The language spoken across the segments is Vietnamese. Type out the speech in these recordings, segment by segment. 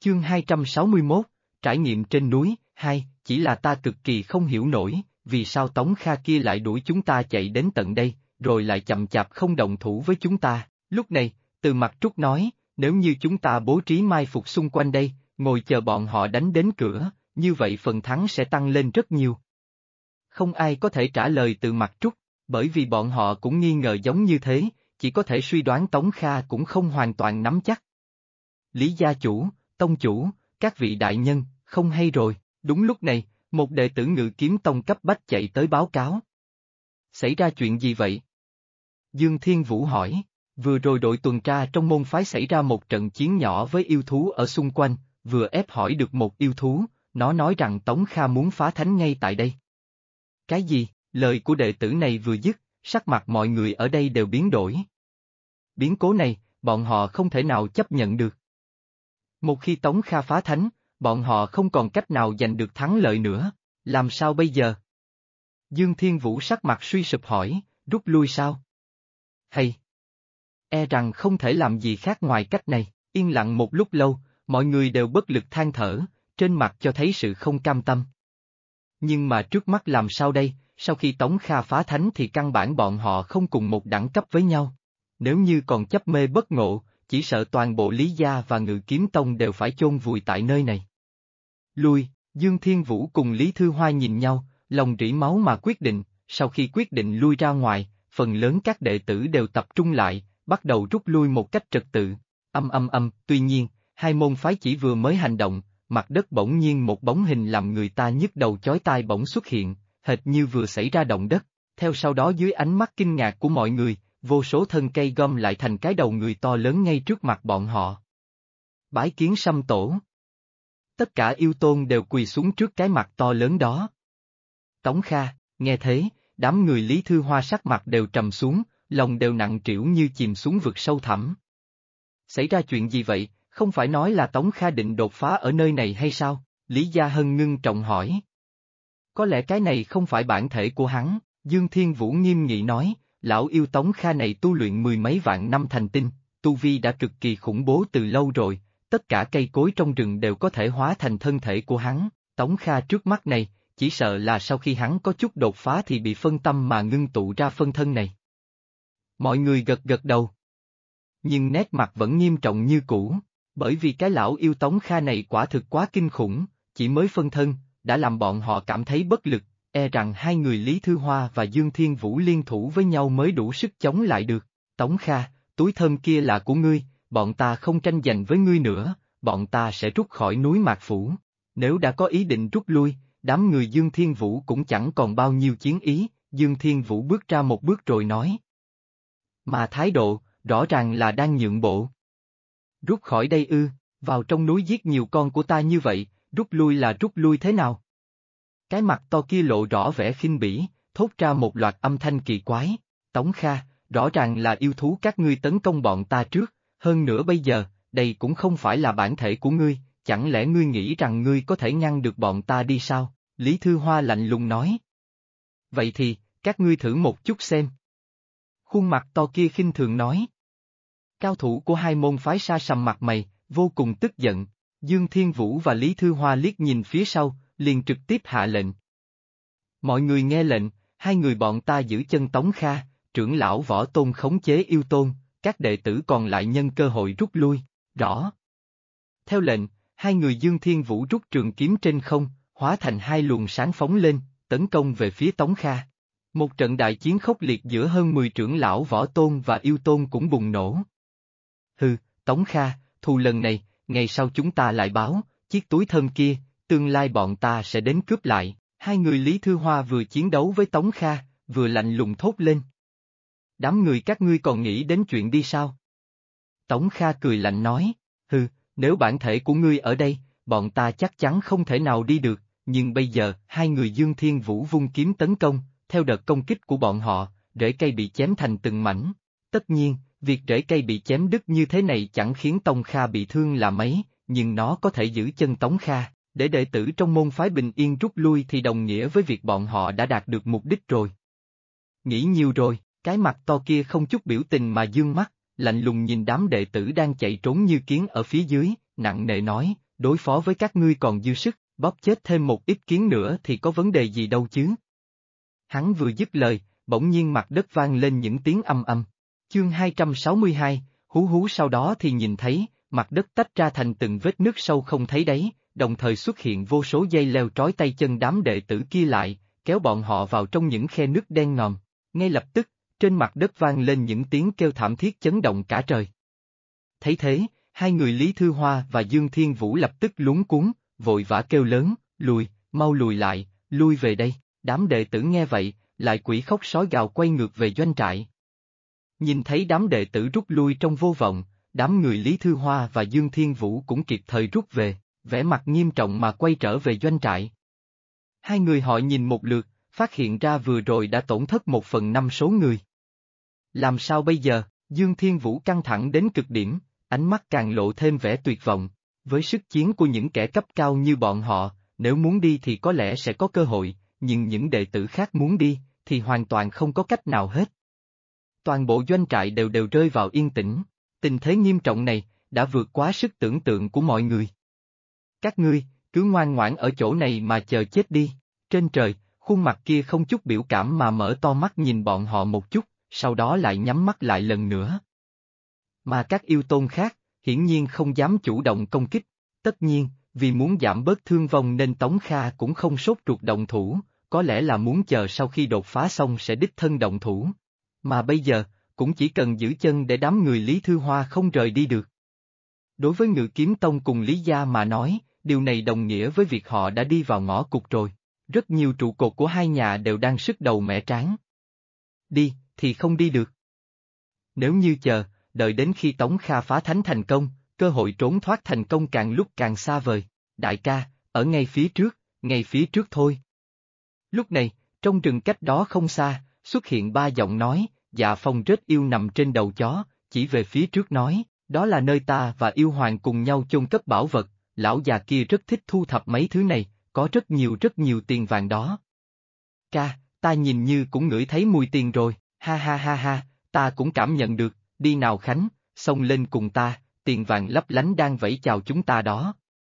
Chương 261, trải nghiệm trên núi, 2, chỉ là ta cực kỳ không hiểu nổi, vì sao Tống Kha kia lại đuổi chúng ta chạy đến tận đây, rồi lại chậm chạp không động thủ với chúng ta. Lúc này, Từ Mặc Trúc nói, nếu như chúng ta bố trí mai phục xung quanh đây, ngồi chờ bọn họ đánh đến cửa, như vậy phần thắng sẽ tăng lên rất nhiều. Không ai có thể trả lời Từ Mặc Trúc, bởi vì bọn họ cũng nghi ngờ giống như thế, chỉ có thể suy đoán Tống Kha cũng không hoàn toàn nắm chắc. Lý gia chủ, tông chủ, các vị đại nhân, không hay rồi, đúng lúc này, một đệ tử Ngự Kiếm Tông cấp bách chạy tới báo cáo. Xảy ra chuyện gì vậy? Dương Thiên Vũ hỏi, vừa rồi đội tuần tra trong môn phái xảy ra một trận chiến nhỏ với yêu thú ở xung quanh, vừa ép hỏi được một yêu thú, nó nói rằng Tống Kha muốn phá thánh ngay tại đây. Cái gì? Lời của đệ tử này vừa dứt, sắc mặt mọi người ở đây đều biến đổi. Biến cố này, bọn họ không thể nào chấp nhận được. Một khi Tống Kha phá thánh, bọn họ không còn cách nào giành được thắng lợi nữa, làm sao bây giờ? Dương Thiên Vũ sắc mặt suy sụp hỏi, rút lui sao? Hay? E rằng không thể làm gì khác ngoài cách này, yên lặng một lúc lâu, mọi người đều bất lực than thở, trên mặt cho thấy sự không cam tâm. Nhưng mà trước mắt làm sao đây, sau khi Tống Kha phá thánh thì căn bản bọn họ không cùng một đẳng cấp với nhau. Nếu như còn chấp mê bất ngộ, chỉ sợ toàn bộ Lý Gia và Ngự Kiếm Tông đều phải chôn vùi tại nơi này. Lui, Dương Thiên Vũ cùng Lý Thư Hoa nhìn nhau, lòng rỉ máu mà quyết định, sau khi quyết định lui ra ngoài, phần lớn các đệ tử đều tập trung lại, bắt đầu rút lui một cách trật tự. Tuy nhiên, hai môn phái chỉ vừa mới hành động, mặt đất bỗng nhiên một bóng hình làm người ta nhức đầu chói tai bỗng xuất hiện, hệt như vừa xảy ra động đất, theo sau đó dưới ánh mắt kinh ngạc của mọi người, vô số thân cây gom lại thành cái đầu người to lớn ngay trước mặt bọn họ. Bái kiến Sâm Tổ. Tất cả yêu tôn đều quỳ xuống trước cái mặt to lớn đó. Tống Kha, nghe thế, đám người Lý Thư Hoa sắc mặt đều trầm xuống, lòng đều nặng trĩu như chìm xuống vực sâu thẳm. Xảy ra chuyện gì vậy, không phải nói là Tống Kha định đột phá ở nơi này hay sao? Lý Gia Hân ngưng trọng hỏi. Có lẽ cái này không phải bản thể của hắn, Dương Thiên Vũ nghiêm nghị nói, lão yêu Tống Kha này tu luyện mười mấy vạn năm thành tinh, tu vi đã cực kỳ khủng bố từ lâu rồi, tất cả cây cối trong rừng đều có thể hóa thành thân thể của hắn, Tống Kha trước mắt này, chỉ sợ là sau khi hắn có chút đột phá thì bị phân tâm mà ngưng tụ ra phân thân này. Mọi người gật gật đầu. Nhưng nét mặt vẫn nghiêm trọng như cũ, bởi vì cái lão yêu Tống Kha này quả thực quá kinh khủng, chỉ mới phân thân, đã làm bọn họ cảm thấy bất lực, e rằng hai người Lý Thư Hoa và Dương Thiên Vũ liên thủ với nhau mới đủ sức chống lại được. Tống Kha, túi thơm kia là của ngươi, bọn ta không tranh giành với ngươi nữa, bọn ta sẽ rút khỏi núi Mạc Phủ. Nếu đã có ý định rút lui, đám người Dương Thiên Vũ cũng chẳng còn bao nhiêu chiến ý, Dương Thiên Vũ bước ra một bước rồi nói. Mà thái độ, rõ ràng là đang nhượng bộ. Rút khỏi đây ư, vào trong núi giết nhiều con của ta như vậy, rút lui là rút lui thế nào? Cái mặt to kia lộ rõ vẻ khinh bỉ, thốt ra một loạt âm thanh kỳ quái. Tống Kha, rõ ràng là yêu thú các ngươi tấn công bọn ta trước, hơn nữa bây giờ, đây cũng không phải là bản thể của ngươi, chẳng lẽ ngươi nghĩ rằng ngươi có thể ngăn được bọn ta đi sao? Lý Thư Hoa lạnh lùng nói. Vậy thì, các ngươi thử một chút xem. Khuôn mặt to kia khinh thường nói. Cao thủ của hai môn phái sa sầm mặt mày, vô cùng tức giận. Dương Thiên Vũ và Lý Thư Hoa liếc nhìn phía sau, liền trực tiếp hạ lệnh. Mọi người nghe lệnh, hai người bọn ta giữ chân Tống Kha, trưởng lão Võ Tôn khống chế yêu tôn, các đệ tử còn lại nhân cơ hội rút lui, rõ. Theo lệnh, hai người Dương Thiên Vũ rút trường kiếm trên không, hóa thành hai luồng sáng phóng lên, tấn công về phía Tống Kha. Một trận đại chiến khốc liệt giữa hơn 10 trưởng lão Võ Tôn và yêu tôn cũng bùng nổ. Hừ, Tống Kha, thù lần này, ngày sau chúng ta lại báo, chiếc túi thơm kia, tương lai bọn ta sẽ đến cướp lại. Hai người Lý Thư Hoa vừa chiến đấu với Tống Kha, vừa lạnh lùng thốt lên. Đám người các ngươi còn nghĩ đến chuyện đi sao? Tống Kha cười lạnh nói, hừ, nếu bản thể của ngươi ở đây, bọn ta chắc chắn không thể nào đi được, nhưng bây giờ, hai người Dương Thiên Vũ vung kiếm tấn công, theo đợt công kích của bọn họ, rễ cây bị chém thành từng mảnh. Tất nhiên, việc rễ cây bị chém đứt như thế này chẳng khiến Tống Kha bị thương là mấy, nhưng nó có thể giữ chân Tống Kha, để đệ tử trong môn phái bình yên rút lui thì đồng nghĩa với việc bọn họ đã đạt được mục đích rồi. Nghĩ nhiều rồi, cái mặt to kia không chút biểu tình mà dương mắt, lạnh lùng nhìn đám đệ tử đang chạy trốn như kiến ở phía dưới, nặng nề nói, đối phó với các ngươi còn dư sức, bóp chết thêm một ít kiến nữa thì có vấn đề gì đâu chứ. Hắn vừa dứt lời, bỗng nhiên mặt đất vang lên những tiếng âm âm. Chương 262, hú hú sau đó thì nhìn thấy, mặt đất tách ra thành từng vết nứt sâu không thấy đáy, đồng thời xuất hiện vô số dây leo trói tay chân đám đệ tử kia lại, kéo bọn họ vào trong những khe nứt đen ngòm. Ngay lập tức, trên mặt đất vang lên những tiếng kêu thảm thiết chấn động cả trời. Thấy thế, hai người Lý Thư Hoa và Dương Thiên Vũ lập tức luống cuống, vội vã kêu lớn, lùi, mau lùi lại, lui về đây. Đám đệ tử nghe vậy, lại quỷ khóc sói gào quay ngược về doanh trại. Nhìn thấy đám đệ tử rút lui trong vô vọng, đám người Lý Thư Hoa và Dương Thiên Vũ cũng kịp thời rút về, vẻ mặt nghiêm trọng mà quay trở về doanh trại. Hai người họ nhìn một lượt, phát hiện ra vừa rồi đã tổn thất 1/5 số người. Làm sao bây giờ? Dương Thiên Vũ căng thẳng đến cực điểm, ánh mắt càng lộ thêm vẻ tuyệt vọng. Với sức chiến của những kẻ cấp cao như bọn họ, nếu muốn đi thì có lẽ sẽ có cơ hội, nhưng những đệ tử khác muốn đi, thì hoàn toàn không có cách nào hết. Toàn bộ doanh trại đều rơi vào yên tĩnh, tình thế nghiêm trọng này, đã vượt quá sức tưởng tượng của mọi người. Các ngươi, cứ ngoan ngoãn ở chỗ này mà chờ chết đi. Trên trời, khuôn mặt kia không chút biểu cảm mà mở to mắt nhìn bọn họ một chút, sau đó lại nhắm mắt lại lần nữa. Mà các yêu tôn khác, hiển nhiên không dám chủ động công kích, tất nhiên, vì muốn giảm bớt thương vong nên Tống Kha cũng không sốt ruột động thủ, có lẽ là muốn chờ sau khi đột phá xong sẽ đích thân động thủ. Mà bây giờ, cũng chỉ cần giữ chân để đám người Lý Thư Hoa không rời đi được. Đối với Ngự Kiếm Tông cùng Lý Gia mà nói, điều này đồng nghĩa với việc họ đã đi vào ngõ cụt rồi. Rất nhiều trụ cột của hai nhà đều đang sứt đầu mẻ trán. Đi, thì không đi được. Nếu như chờ, đợi đến khi Tống Kha phá thánh thành công, cơ hội trốn thoát thành công càng lúc càng xa vời. Đại ca, ở ngay phía trước thôi. Lúc này, trong rừng cách đó không xa, xuất hiện ba giọng nói, Dạ Phong rất yêu nằm trên đầu chó, chỉ về phía trước nói, đó là nơi ta và yêu hoàng cùng nhau chôn cất bảo vật, lão già kia rất thích thu thập mấy thứ này, có rất nhiều tiền vàng đó. Ca, ta nhìn như cũng ngửi thấy mùi tiền rồi, ha ha ha ha, ta cũng cảm nhận được, đi nào Khánh, xông lên cùng ta, tiền vàng lấp lánh đang vẫy chào chúng ta đó.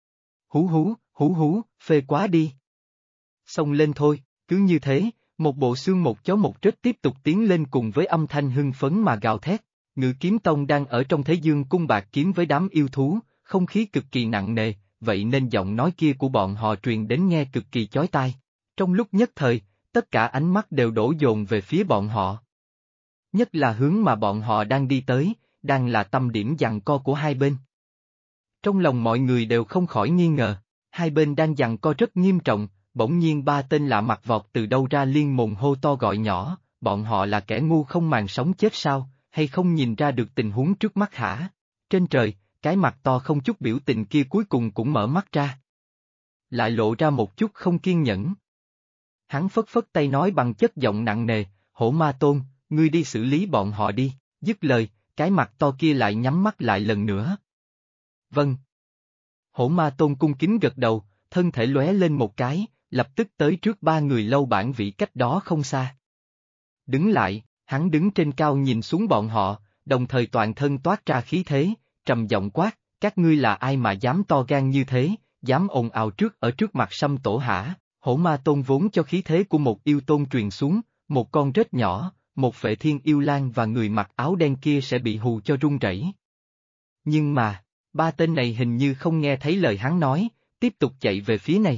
Hú hú, phê quá đi. Xông lên thôi, cứ như thế, một bộ xương một chó một trích tiếp tục tiến lên cùng với âm thanh hưng phấn mà gào thét. Ngự Kiếm Tông đang ở trong thế dương cung bạc kiếm với đám yêu thú, không khí cực kỳ nặng nề, vậy nên giọng nói kia của bọn họ truyền đến nghe cực kỳ chói tai. Trong lúc nhất thời, tất cả ánh mắt đều đổ dồn về phía bọn họ. Nhất là hướng mà bọn họ đang đi tới, đang là tâm điểm giằng co của hai bên. Trong lòng mọi người đều không khỏi nghi ngờ, hai bên đang giằng co rất nghiêm trọng, bỗng nhiên ba tên lạ mặt vọt từ đâu ra liên mồm hô to gọi nhỏ, bọn họ là kẻ ngu không màng sống chết sao, hay không nhìn ra được tình huống trước mắt hả? Trên trời, cái mặt to không chút biểu tình kia cuối cùng cũng mở mắt ra. Lại lộ ra một chút không kiên nhẫn. Hắn phất phất tay nói bằng chất giọng nặng nề, Hổ Ma Tôn, ngươi đi xử lý bọn họ đi, dứt lời, cái mặt to kia lại nhắm mắt lại lần nữa. Vâng. Hổ Ma Tôn cung kính gật đầu, thân thể lóe lên một cái, lập tức tới trước ba người Lâu Bản Vĩ cách đó không xa. Đứng lại, hắn đứng trên cao nhìn xuống bọn họ, đồng thời toàn thân toát ra khí thế, trầm giọng quát, các ngươi là ai mà dám to gan như thế, dám ồn ào ở trước mặt Sâm Tổ hả? Hổ Ma Tôn vốn cho khí thế của một yêu tôn truyền xuống, một con rết nhỏ, một Phệ Thiên Yêu Lang và người mặc áo đen kia sẽ bị hù cho run rẩy. Nhưng mà, ba tên này hình như không nghe thấy lời hắn nói, tiếp tục chạy về phía này.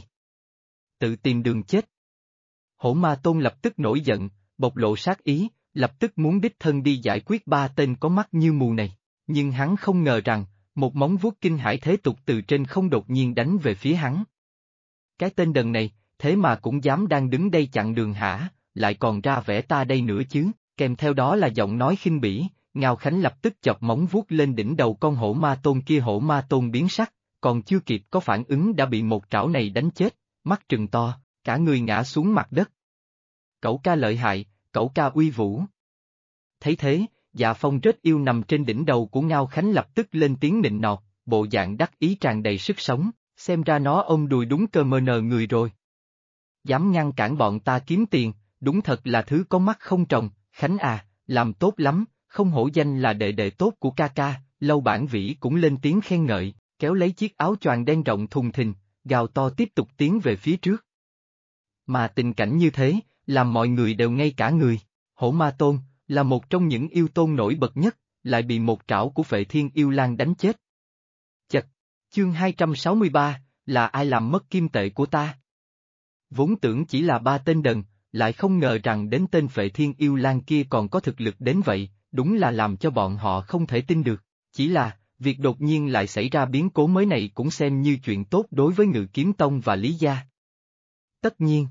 Tự tìm đường chết. Hổ Ma Tôn lập tức nổi giận, bộc lộ sát ý, lập tức muốn đích thân đi giải quyết ba tên có mắt như mù này, nhưng hắn không ngờ rằng, một móng vuốt kinh hải thế tục từ trên không đột nhiên đánh về phía hắn. Cái tên đần này, thế mà cũng dám đang đứng đây chặn đường hả, lại còn ra vẻ ta đây nữa chứ, kèm theo đó là giọng nói khinh bỉ, Ngao Khánh lập tức chọc móng vuốt lên đỉnh đầu con Hổ Ma Tôn kia. Hổ Ma Tôn biến sắc, còn chưa kịp có phản ứng đã bị một trảo này đánh chết, mắt trừng to, cả người ngã xuống mặt đất. Cẩu ca lợi hại, cẩu ca uy vũ. Thấy thế, Dạ Phong rất yêu nằm trên đỉnh đầu của Ngao Khánh lập tức lên tiếng nịnh nọt, bộ dạng đắc ý tràn đầy sức sống, xem ra nó ôm đùi đúng cơ mờ nờ người rồi. Dám ngăn cản bọn ta kiếm tiền, đúng thật là thứ có mắt không tròng, Khánh à, làm tốt lắm, không hổ danh là đệ đệ tốt của ca ca. Lâu Bản Vĩ cũng lên tiếng khen ngợi, kéo lấy chiếc áo choàng đen rộng thùng thình, gào to tiếp tục tiến về phía trước. Mà tình cảnh như thế, làm mọi người đều ngây cả người. Hổ Ma Tôn, là một trong những yêu tôn nổi bật nhất, lại bị một trảo của Phệ Thiên Yêu Lang đánh chết. Chật, chương 263, là ai làm mất kim tệ của ta? Vốn tưởng chỉ là 3 tên đần, lại không ngờ rằng đến tên Phệ Thiên Yêu Lang kia còn có thực lực đến vậy, đúng là làm cho bọn họ không thể tin được. Chỉ là, việc đột nhiên lại xảy ra biến cố mới này cũng xem như chuyện tốt đối với Ngự Kiếm Tông và Lý Gia. Tất nhiên,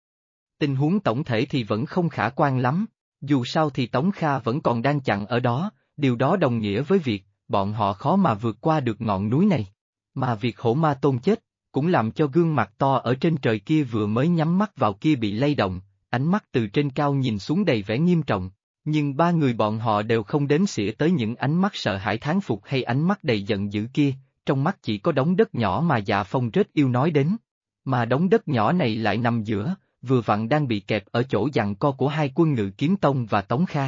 tình huống tổng thể thì vẫn không khả quan lắm, dù sao thì Tống Kha vẫn còn đang chặn ở đó, điều đó đồng nghĩa với việc, bọn họ khó mà vượt qua được ngọn núi này. Mà việc Hổ Ma Tôn chết, cũng làm cho gương mặt to ở trên trời kia vừa mới nhắm mắt vào kia bị lay động, ánh mắt từ trên cao nhìn xuống đầy vẻ nghiêm trọng. Nhưng 3 người bọn họ đều không đếm xỉa tới những ánh mắt sợ hãi thán phục hay ánh mắt đầy giận dữ kia, trong mắt chỉ có đống đất nhỏ mà Dạ Phong rất yêu nói đến. Mà đống đất nhỏ này lại nằm giữa, vừa vặn đang bị kẹp ở chỗ giằng co của hai quân Ngự Kiếm Tông và Tống Kha.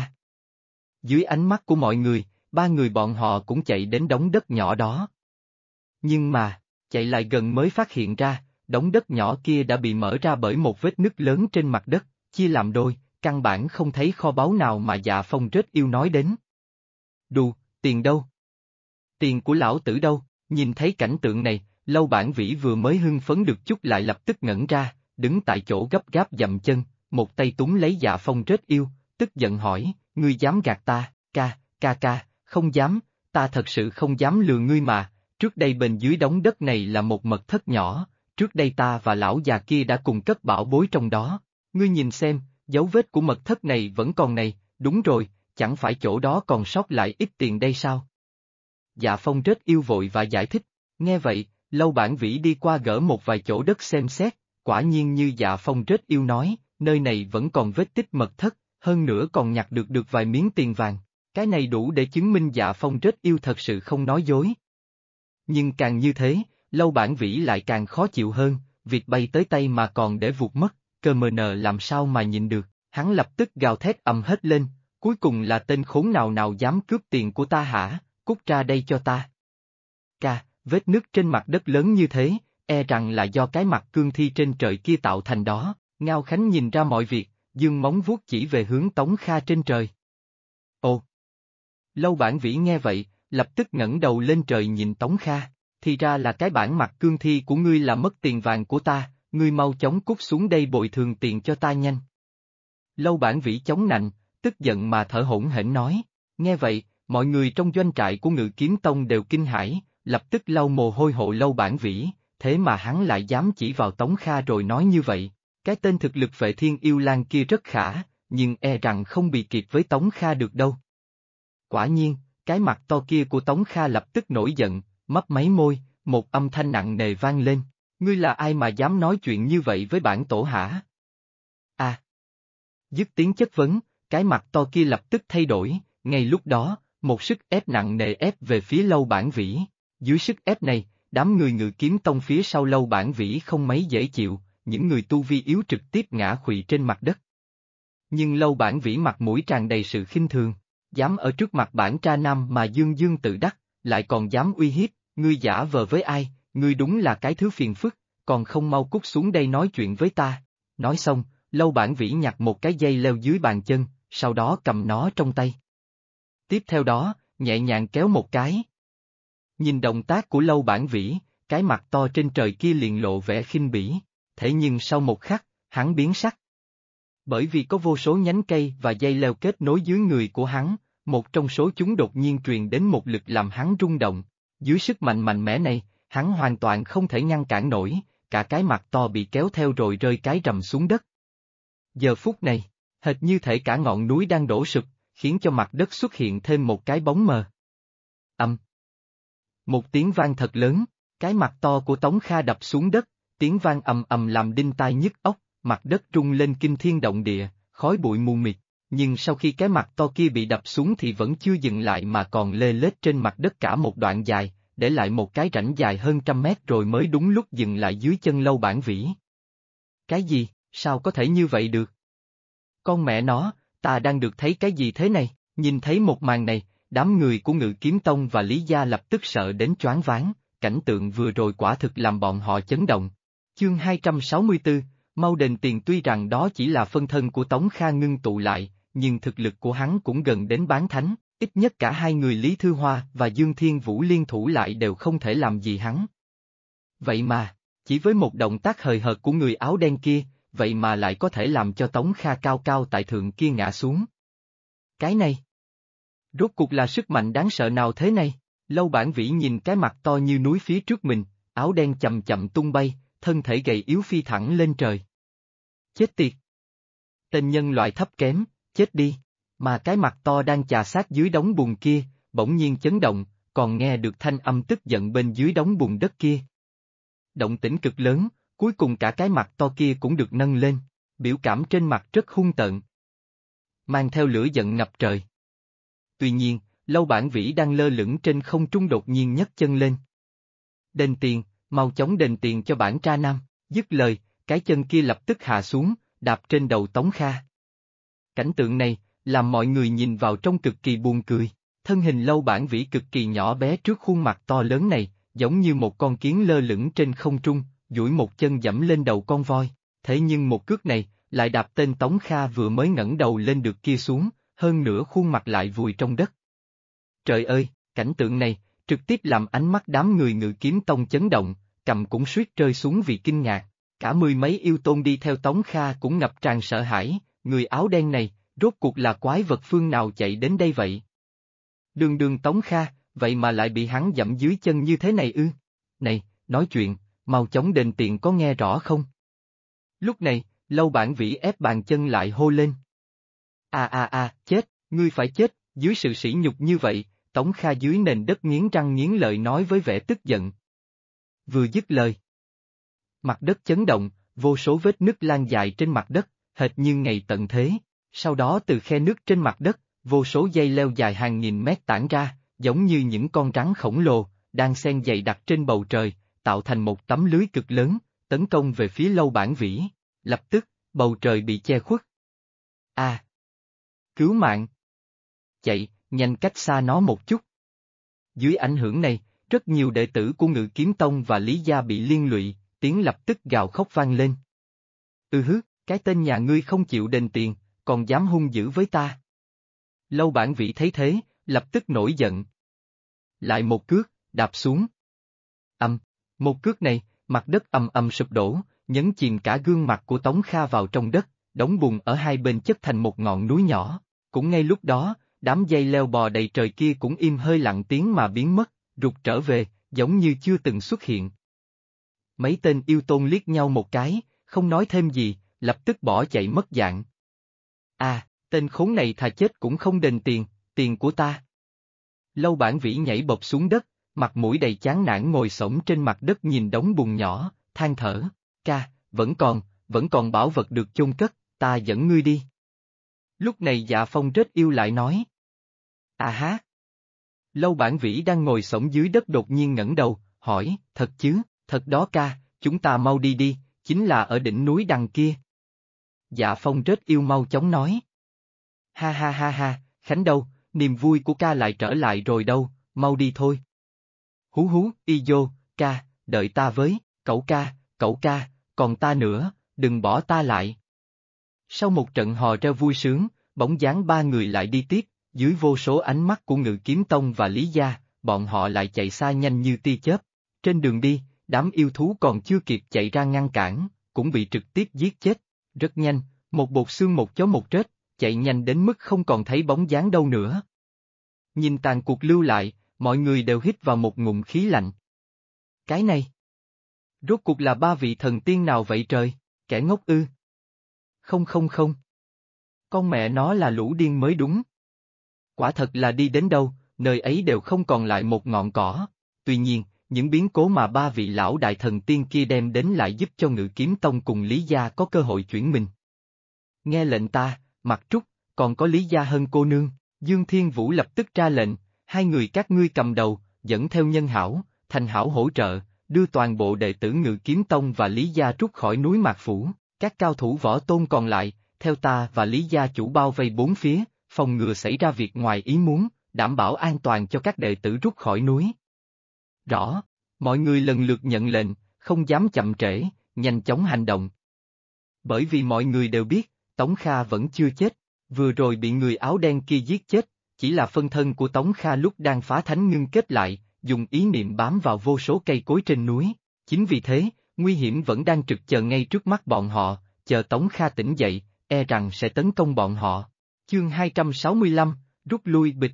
Dưới ánh mắt của mọi người, 3 người bọn họ cũng chạy đến đống đất nhỏ đó. Nhưng mà, chạy lại gần mới phát hiện ra, đống đất nhỏ kia đã bị mở ra bởi một vết nứt lớn trên mặt đất, chia làm đôi, căn bản không thấy kho báu nào mà Dạ Phong rất yêu nói đến. Đù, tiền đâu? Tiền của lão tử đâu? Nhìn thấy cảnh tượng này, Lâu Bản Vĩ vừa mới hưng phấn được chút lại lập tức ngẩn ra, đứng tại chỗ gấp gáp dậm chân, một tay túm lấy Dạ Phong rất yêu, tức giận hỏi, ngươi dám gạt ta, ca, không dám, ta thật sự không dám lừa ngươi mà, trước đây bên dưới đống đất này là một mật thất nhỏ, trước đây ta và lão già kia đã cùng cất bảo bối trong đó, ngươi nhìn xem, dấu vết của mật thất này vẫn còn này, đúng rồi, chẳng phải chỗ đó còn sót lại ít tiền đây sao? Dạ Phong rất yêu vội và giải thích, nghe vậy, Lâu Bản Vĩ đi qua gỡ một vài chỗ đất xem xét, quả nhiên như Dạ Phong rất yêu nói, nơi này vẫn còn vết tích mật thất, hơn nữa còn nhặt được vài miếng tiền vàng, cái này đủ để chứng minh Dạ Phong rất yêu thật sự không nói dối. Nhưng càng như thế, Lâu Bản Vĩ lại càng khó chịu hơn, việc bay tới tay mà còn để vụt mất, cơ mờ nờ làm sao mà nhìn được, hắn lập tức gào thét ầm hết lên, cuối cùng là tên khốn nào dám cướp tiền của ta hả, cút ra đây cho ta. Vết nứt trên mặt đất lớn như thế, e rằng là do cái mặt cương thi trên trời kia tạo thành đó, Ngao Khánh nhìn ra mọi việc, dương móng vuốt chỉ về hướng Tống Kha trên trời. Ồ! Lâu Bản Vĩ nghe vậy, lập tức ngẩng đầu lên trời nhìn Tống Kha, thì ra là cái bản mặt cương thi của ngươi là mất tiền vàng của ta, ngươi mau chóng cút xuống đây bồi thường tiền cho ta nhanh. Lâu Bản Vĩ chống nạnh, tức giận mà thở hổn hển nói, nghe vậy, mọi người trong doanh trại của Ngự Kiếm Tông đều kinh hãi, lập tức lau mồ hôi hộ Lâu Bản Vĩ, thế mà hắn lại dám chỉ vào Tống Kha rồi nói như vậy, cái tên thực lực Phệ Thiên Yêu Lang kia rất khả, nhưng e rằng không bị kịp với Tống Kha được đâu. Quả nhiên, cái mặt to kia của Tống Kha lập tức nổi giận, mấp máy môi, một âm thanh nặng nề vang lên, ngươi là ai mà dám nói chuyện như vậy với bản tổ hả? Dứt tiếng chất vấn, cái mặt to kia lập tức thay đổi, ngay lúc đó, một sức ép nặng nề ép về phía Lâu Bản Vĩ, dưới sức ép này, đám người Ngự Kiếm Tông phía sau Lâu Bản Vĩ không mấy dễ chịu, những người tu vi yếu trực tiếp ngã khuỵu trên mặt đất. Nhưng Lâu Bản Vĩ mặt mũi tràn đầy sự khinh thường, dám ở trước mặt bản tra nam mà dương dương tự đắc, lại còn dám uy hiếp, ngươi giả vờ với ai, ngươi đúng là cái thứ phiền phức, còn không mau cút xuống đây nói chuyện với ta. Nói xong, Lâu Bản Vĩ nhặt một cái dây leo dưới bàn chân, sau đó cầm nó trong tay. Tiếp theo đó, nhẹ nhàng kéo một cái. Nhìn động tác của Lâu Bản Vĩ, cái mặt to trên trời kia liền lộ vẻ khinh bỉ, thế nhưng sau một khắc, hắn biến sắc. Bởi vì có vô số nhánh cây và dây leo kết nối dưới người của hắn, một trong số chúng đột nhiên truyền đến một lực làm hắn rung động, dưới sức mạnh mạnh mẽ này, hắn hoàn toàn không thể ngăn cản nổi, cả cái mặt to bị kéo theo rồi rơi cái rầm xuống đất. Giờ phút này, hệt như thể cả ngọn núi đang đổ sụp, khiến cho mặt đất xuất hiện thêm một cái bóng mờ. Một tiếng vang thật lớn, cái mặt to của Tống Kha đập xuống đất, tiếng vang ầm ầm làm đinh tai nhức óc, mặt đất rung lên kinh thiên động địa, khói bụi mù mịt, nhưng sau khi cái mặt to kia bị đập xuống thì vẫn chưa dừng lại mà còn lê lết trên mặt đất cả một đoạn dài, để lại một cái rãnh dài hơn 100 mét rồi mới đúng lúc dừng lại dưới chân Lâu Bản Vĩ. Cái gì, sao có thể như vậy được? Con mẹ nó, ta đang được thấy cái gì thế này? Nhìn thấy một màn này, đám người của Ngự Kiếm Tông và Lý Gia lập tức sợ đến choáng váng, cảnh tượng vừa rồi quả thực làm bọn họ chấn động. Chương 264, mau đền tiền. Tuy rằng đó chỉ là phân thân của Tống Kha ngưng tụ lại, nhưng thực lực của hắn cũng gần đến bán thánh, ít nhất cả hai người Lý Thư Hoa và Dương Thiên Vũ liên thủ lại đều không thể làm gì hắn. Vậy mà, chỉ với một động tác hời hợt của người áo đen kia, vậy mà lại có thể làm cho Tống Kha cao cao tại thượng kia ngã xuống. Cái này, rốt cuộc là sức mạnh đáng sợ nào thế này? Lâu Bản Vĩ nhìn cái mặt to như núi phía trước mình, áo đen chậm chậm tung bay, thân thể gầy yếu phi thẳng lên trời. Chết tiệt! Tên nhân loại thấp kém, chết đi! Mà cái mặt to đang chà sát dưới đống bùn kia, bỗng nhiên chấn động, còn nghe được thanh âm tức giận bên dưới đống bùn đất kia. Động tĩnh cực lớn, cuối cùng cả cái mặt to kia cũng được nâng lên, biểu cảm trên mặt rất hung tợn, mang theo lửa giận ngập trời. Tuy nhiên, Lâu Bản Vĩ đang lơ lửng trên không trung đột nhiên nhấc chân lên. Đền tiền, mau chóng đền tiền cho bản tra nam, dứt lời, cái chân kia lập tức hạ xuống, đạp trên đầu Tống Kha. Cảnh tượng này, làm mọi người nhìn vào trong cực kỳ buồn cười, thân hình Lâu Bản Vĩ cực kỳ nhỏ bé trước khuôn mặt to lớn này, giống như một con kiến lơ lửng trên không trung, duỗi một chân dẫm lên đầu con voi, thế nhưng một cước này, lại đạp tên Tống Kha vừa mới ngẩng đầu lên được kia xuống, hơn nữa khuôn mặt lại vùi trong đất. Trời ơi, cảnh tượng này, trực tiếp làm ánh mắt đám người Ngự Kiếm Tông chấn động, cầm cũng suýt rơi xuống vì kinh ngạc, cả mười mấy yêu tôn đi theo Tống Kha cũng ngập tràn sợ hãi, người áo đen này, rốt cuộc là quái vật phương nào chạy đến đây vậy? Đường đường Tống Kha, vậy mà lại bị hắn dẫm dưới chân như thế này ư? Này, nói chuyện, mau chóng đền tiền có nghe rõ không? Lúc này, Lâu Bản Vĩ ép bàn chân lại hô lên. Chết, ngươi phải chết, dưới sự sỉ nhục như vậy, Tống Kha dưới nền đất nghiến răng nghiến lợi nói với vẻ tức giận. Vừa dứt lời, mặt đất chấn động, vô số vết nứt lan dài trên mặt đất, hệt như ngày tận thế, sau đó từ khe nứt trên mặt đất, vô số dây leo dài hàng nghìn mét tản ra, giống như những con rắn khổng lồ, đang xen dày đặc trên bầu trời, tạo thành một tấm lưới cực lớn, tấn công về phía Lâu Bản Vĩ. Lập tức, bầu trời bị che khuất. Cứu mạng! Chạy, nhanh cách xa nó một chút. Dưới ảnh hưởng này, rất nhiều đệ tử của Ngự Kiếm Tông và Lý Gia bị liên lụy, tiếng lập tức gào khóc vang lên. Cái tên nhà ngươi không chịu đền tiền, còn dám hung dữ với ta. Lâu Bản Vĩ thấy thế, lập tức nổi giận. Lại một cước, đạp xuống. Một cước này, mặt đất ầm ầm sụp đổ, nhấn chìm cả gương mặt của Tống Kha vào trong đất, đống bùn ở hai bên chất thành một ngọn núi nhỏ. Cũng ngay lúc đó, đám dây leo bò đầy trời kia cũng im hơi lặng tiếng mà biến mất, rụt trở về, giống như chưa từng xuất hiện. Mấy tên yêu tôn liếc nhau một cái, không nói thêm gì, lập tức bỏ chạy mất dạng. Tên khốn này thà chết cũng không đền tiền, tiền của ta. Lâu Bản Vĩ nhảy bộp xuống đất, mặt mũi đầy chán nản ngồi xổm trên mặt đất nhìn đống bùn nhỏ, than thở, vẫn còn bảo vật được chôn cất, ta dẫn ngươi đi. Lúc này Dạ Phong Rết Yêu lại nói. Lâu Bản Vĩ đang ngồi xổm dưới đất đột nhiên ngẩng đầu, hỏi, thật chứ, thật đó ca, chúng ta mau đi đi, chính là ở đỉnh núi đằng kia. Dạ Phong Rết Yêu mau chóng nói. Ha, Khánh đâu, niềm vui của ca lại trở lại rồi đâu, mau đi thôi. Hú, y vô, ca, đợi ta với, cậu ca, còn ta nữa, đừng bỏ ta lại. Sau một trận hò reo vui sướng, bóng dáng ba người lại đi tiếp, dưới vô số ánh mắt của Ngự Kiếm Tông và Lý Gia, bọn họ lại chạy xa nhanh như tia chớp. Trên đường đi, đám yêu thú còn chưa kịp chạy ra ngăn cản, cũng bị trực tiếp giết chết. Rất nhanh, một bột xương một chó một trết, chạy nhanh đến mức không còn thấy bóng dáng đâu nữa. Nhìn tàn cuộc lưu lại, mọi người đều hít vào một ngụm khí lạnh. Cái này, rốt cuộc là ba vị thần tiên nào vậy trời, kẻ ngốc ư? Không. Con mẹ nó là lũ điên mới đúng. Quả thật là đi đến đâu, nơi ấy đều không còn lại một ngọn cỏ. Tuy nhiên, những biến cố mà ba vị lão đại thần tiên kia đem đến lại giúp cho Ngự Kiếm Tông cùng Lý Gia có cơ hội chuyển mình. Nghe lệnh ta, Mặc Trúc, còn có Lý Gia Hân cô nương, Dương Thiên Vũ lập tức ra lệnh, hai người các ngươi cầm đầu, dẫn theo Nhân Hảo, Thành Hảo hỗ trợ, đưa toàn bộ đệ tử Ngự Kiếm Tông và Lý Gia rút khỏi núi Mạc Phủ, các cao thủ võ tôn còn lại, theo ta và Lý Gia chủ bao vây bốn phía, phòng ngừa xảy ra việc ngoài ý muốn, đảm bảo an toàn cho các đệ tử rút khỏi núi. Rõ. Mọi người lần lượt nhận lệnh, không dám chậm trễ, nhanh chóng hành động. Bởi vì mọi người đều biết, Tống Kha vẫn chưa chết, vừa rồi bị người áo đen kia giết chết, chỉ là phân thân của Tống Kha lúc đang phá thánh ngưng kết lại, dùng ý niệm bám vào vô số cây cối trên núi. Chính vì thế, nguy hiểm vẫn đang trực chờ ngay trước mắt bọn họ, chờ Tống Kha tỉnh dậy, e rằng sẽ tấn công bọn họ. Chương 265, rút lui bịch.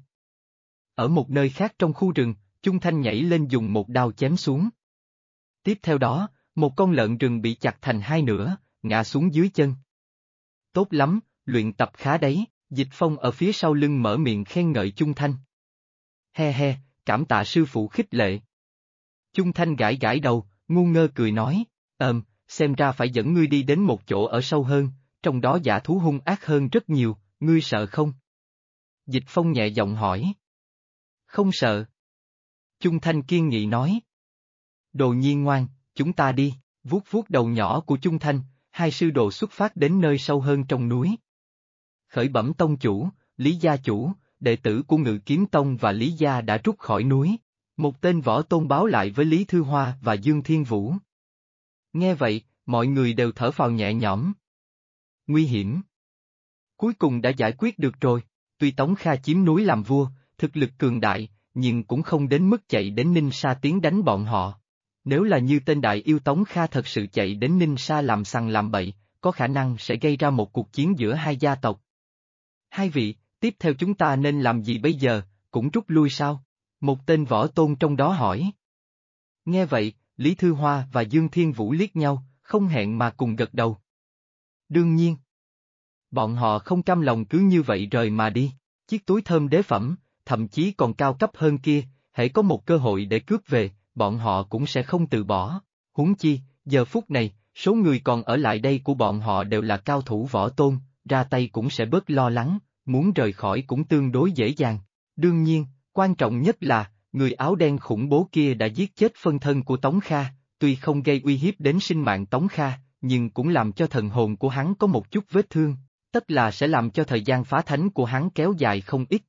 Ở một nơi khác trong khu rừng, Chung Thanh nhảy lên dùng một đao chém xuống. Tiếp theo đó, một con lợn rừng bị chặt thành hai nửa, ngã xuống dưới chân. Tốt lắm, luyện tập khá đấy, Dịch Phong ở phía sau lưng mở miệng khen ngợi Chung Thanh. He he, cảm tạ sư phụ khích lệ. Chung Thanh gãi gãi đầu, ngu ngơ cười nói, xem ra phải dẫn ngươi đi đến một chỗ ở sâu hơn, trong đó dã thú hung ác hơn rất nhiều, ngươi sợ không? Dịch Phong nhẹ giọng hỏi. Không sợ. Chung Thanh kiên nghị nói. Đồ nhi ngoan, chúng ta đi, vuốt vuốt đầu nhỏ của Chung Thanh, hai sư đồ xuất phát đến nơi sâu hơn trong núi. Khởi bẩm tông chủ, Lý gia chủ, đệ tử của Ngự Kiếm Tông và Lý gia đã rút khỏi núi. Một tên võ tôn báo lại với Lý Thư Hoa và Dương Thiên Vũ. Nghe vậy, mọi người đều thở phào nhẹ nhõm. Nguy hiểm. Cuối cùng đã giải quyết được rồi, tuy Tống Kha chiếm núi làm vua, thực lực cường đại, nhưng cũng không đến mức chạy đến Ninh Sa tiến đánh bọn họ. Nếu là như tên đại yêu Tống Kha thật sự chạy đến Ninh Sa làm sằng làm bậy, có khả năng sẽ gây ra một cuộc chiến giữa hai gia tộc. Hai vị, tiếp theo chúng ta nên làm gì bây giờ, cũng rút lui sao? Một tên võ tôn trong đó hỏi. Nghe vậy, Lý Thư Hoa và Dương Thiên Vũ liếc nhau, không hẹn mà cùng gật đầu. Đương nhiên. Bọn họ không cam lòng cứ như vậy rời mà đi, chiếc túi thơm đế phẩm, thậm chí còn cao cấp hơn kia, hễ có một cơ hội để cướp về, bọn họ cũng sẽ không từ bỏ. Huống chi, giờ phút này, số người còn ở lại đây của bọn họ đều là cao thủ võ tôn, ra tay cũng sẽ bớt lo lắng, muốn rời khỏi cũng tương đối dễ dàng. Đương nhiên, quan trọng nhất là, người áo đen khủng bố kia đã giết chết phân thân của Tống Kha, tuy không gây uy hiếp đến sinh mạng Tống Kha, nhưng cũng làm cho thần hồn của hắn có một chút vết thương, tất là sẽ làm cho thời gian phá thánh của hắn kéo dài không ít.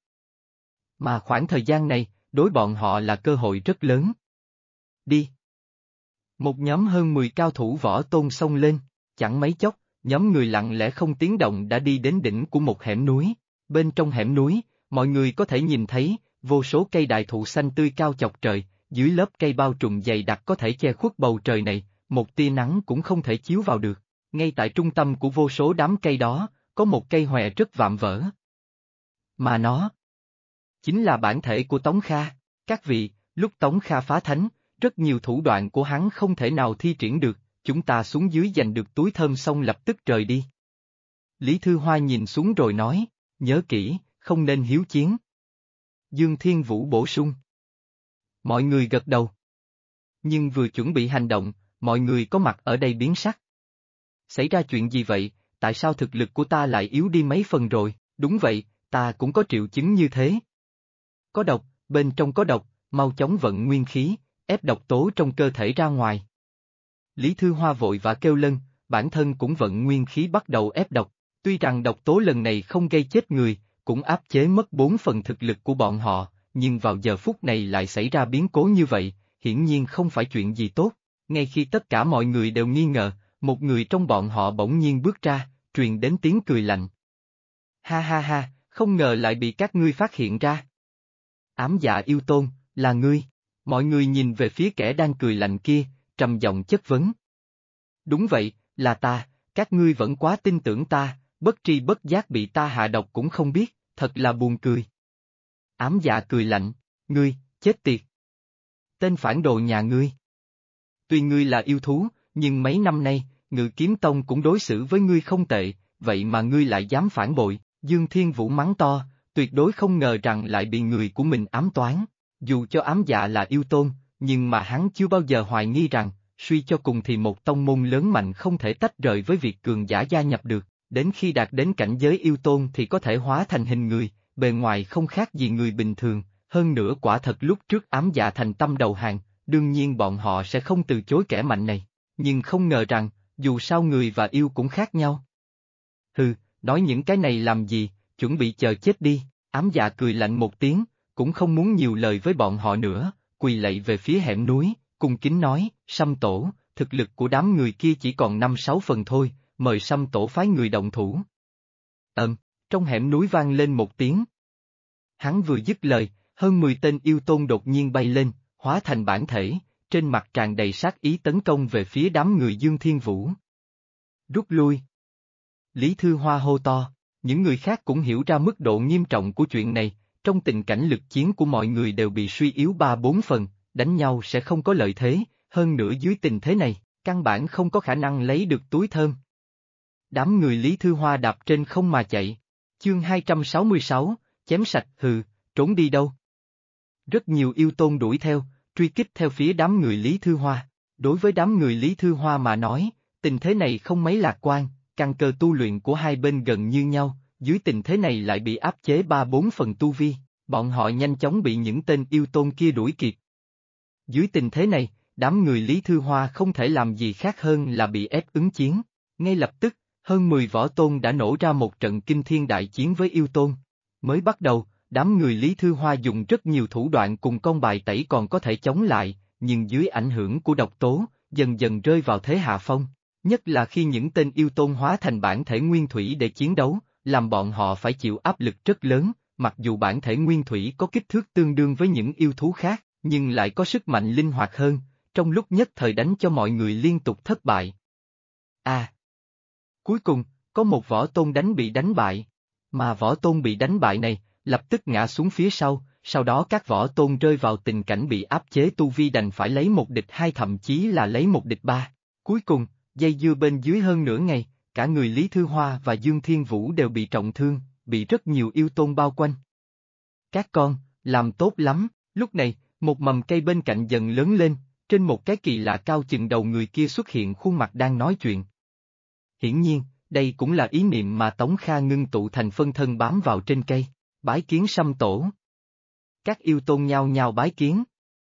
Mà khoảng thời gian này, đối bọn họ là cơ hội rất lớn. Đi! Một nhóm hơn 10 cao thủ võ tôn xông lên, chẳng mấy chốc, nhóm người lặng lẽ không tiếng động đã đi đến đỉnh của một hẻm núi. Bên trong hẻm núi, mọi người có thể nhìn thấy, vô số cây đại thụ xanh tươi cao chọc trời, dưới lớp cây bao trùm dày đặc có thể che khuất bầu trời này, một tia nắng cũng không thể chiếu vào được. Ngay tại trung tâm của vô số đám cây đó, có một cây hòe rất vạm vỡ. Mà nó chính là bản thể của Tống Kha. Các vị, lúc Tống Kha phá thánh, rất nhiều thủ đoạn của hắn không thể nào thi triển được, chúng ta xuống dưới giành được túi thơm xong lập tức rời đi. Lý Thư Hoa nhìn xuống rồi nói, nhớ kỹ, không nên hiếu chiến. Dương Thiên Vũ bổ sung. Mọi người gật đầu. Nhưng vừa chuẩn bị hành động, mọi người có mặt ở đây biến sắc. Xảy ra chuyện gì vậy, tại sao thực lực của ta lại yếu đi mấy phần rồi? Đúng vậy, ta cũng có triệu chứng như thế. Có độc, bên trong có độc, mau chóng vận nguyên khí, ép độc tố trong cơ thể ra ngoài. Lý Thư Hoa vội vã kêu lên, bản thân cũng vận nguyên khí bắt đầu ép độc, tuy rằng độc tố lần này không gây chết người, cũng áp chế mất 4 phần thực lực của bọn họ, nhưng vào giờ phút này lại xảy ra biến cố như vậy, hiển nhiên không phải chuyện gì tốt. Ngay khi tất cả mọi người đều nghi ngờ, một người trong bọn họ bỗng nhiên bước ra, truyền đến tiếng cười lạnh. Ha ha ha, không ngờ lại bị các ngươi phát hiện ra. Ám Dạ Yêu Tôn, là ngươi. Mọi người nhìn về phía kẻ đang cười lạnh kia, trầm giọng chất vấn. Đúng vậy, là ta, các ngươi vẫn quá tin tưởng ta, bất tri bất giác bị ta hạ độc cũng không biết, thật là buồn cười. Ám Dạ cười lạnh, ngươi, chết tiệt. Tên phản đồ nhà ngươi. Tuy ngươi là yêu thú, nhưng mấy năm nay, Ngự Kiếm Tông cũng đối xử với ngươi không tệ, vậy mà ngươi lại dám phản bội. Dương Thiên Vũ mắng to, tuyệt đối không ngờ rằng lại bị người của mình ám toán. Dù cho Ám Dạ là yêu tôn, nhưng mà hắn chưa bao giờ hoài nghi rằng, suy cho cùng thì một tông môn lớn mạnh không thể tách rời với việc cường giả gia nhập được, đến khi đạt đến cảnh giới yêu tôn thì có thể hóa thành hình người, bề ngoài không khác gì người bình thường, hơn nữa quả thật lúc trước Ám Dạ thành tâm đầu hàng, đương nhiên bọn họ sẽ không từ chối kẻ mạnh này, nhưng không ngờ rằng, dù sao người và yêu cũng khác nhau. Hừ, nói những cái này làm gì, chuẩn bị chờ chết đi. Ám Dạ cười lạnh một tiếng, cũng không muốn nhiều lời với bọn họ nữa, quỳ lạy về phía hẻm núi, cung kính nói, Sâm Tổ, thực lực của đám người kia chỉ còn 5-6 phần thôi, mời Sâm Tổ phái người động thủ. Trong hẻm núi vang lên một tiếng. Hắn vừa dứt lời, hơn 10 tên yêu tôn đột nhiên bay lên, hóa thành bản thể, trên mặt tràn đầy sát ý tấn công về phía đám người Dương Thiên Vũ. Rút lui. Lý Thư Hoa hô to, những người khác cũng hiểu ra mức độ nghiêm trọng của chuyện này, trong tình cảnh lực chiến của mọi người đều bị suy yếu 3-4 phần, đánh nhau sẽ không có lợi thế, hơn nữa dưới tình thế này, căn bản không có khả năng lấy được túi thơm. Đám người Lý Thư Hoa đạp trên không mà chạy. Chương 266, chém sạch, hừ, trốn đi đâu? Rất nhiều yêu tôn đuổi theo, truy kích theo phía đám người Lý Thư Hoa. Đối với đám người Lý Thư Hoa mà nói, tình thế này không mấy lạc quan, căn cơ tu luyện của hai bên gần như nhau, dưới tình thế này lại bị áp chế 3-4 phần tu vi, bọn họ nhanh chóng bị những tên yêu tôn kia đuổi kịp. Dưới tình thế này, đám người Lý Thư Hoa không thể làm gì khác hơn là bị ép ứng chiến. Ngay lập tức, hơn 10 võ tôn đã nổ ra một trận kinh thiên đại chiến với yêu tôn. Mới bắt đầu, đám người Lý Thư Hoa dùng rất nhiều thủ đoạn cùng con bài tẩy còn có thể chống lại, nhưng dưới ảnh hưởng của độc tố, dần dần rơi vào thế hạ phong. Nhất là khi những tên yêu tôn hóa thành bản thể nguyên thủy để chiến đấu, làm bọn họ phải chịu áp lực rất lớn, mặc dù bản thể nguyên thủy có kích thước tương đương với những yêu thú khác, nhưng lại có sức mạnh linh hoạt hơn, trong lúc nhất thời đánh cho mọi người liên tục thất bại. Cuối cùng, có một võ tôn bị đánh bại, mà võ tôn bị đánh bại này, lập tức ngã xuống phía sau đó các võ tôn rơi vào tình cảnh bị áp chế tu vi đành phải lấy một địch hai thậm chí là lấy một địch ba. Cuối cùng, dây dưa bên dưới hơn nửa ngày, cả người Lý Thư Hoa và Dương Thiên Vũ đều bị trọng thương, bị rất nhiều yêu tôn bao quanh. Các con, làm tốt lắm, lúc này, một mầm cây bên cạnh dần lớn lên, trên một cái kỳ lạ cao chừng đầu người kia xuất hiện khuôn mặt đang nói chuyện. Hiển nhiên, đây cũng là ý niệm mà Tống Kha ngưng tụ thành phân thân bám vào trên cây, bái kiến Sâm Tổ. Các yêu tôn nhao nhao bái kiến.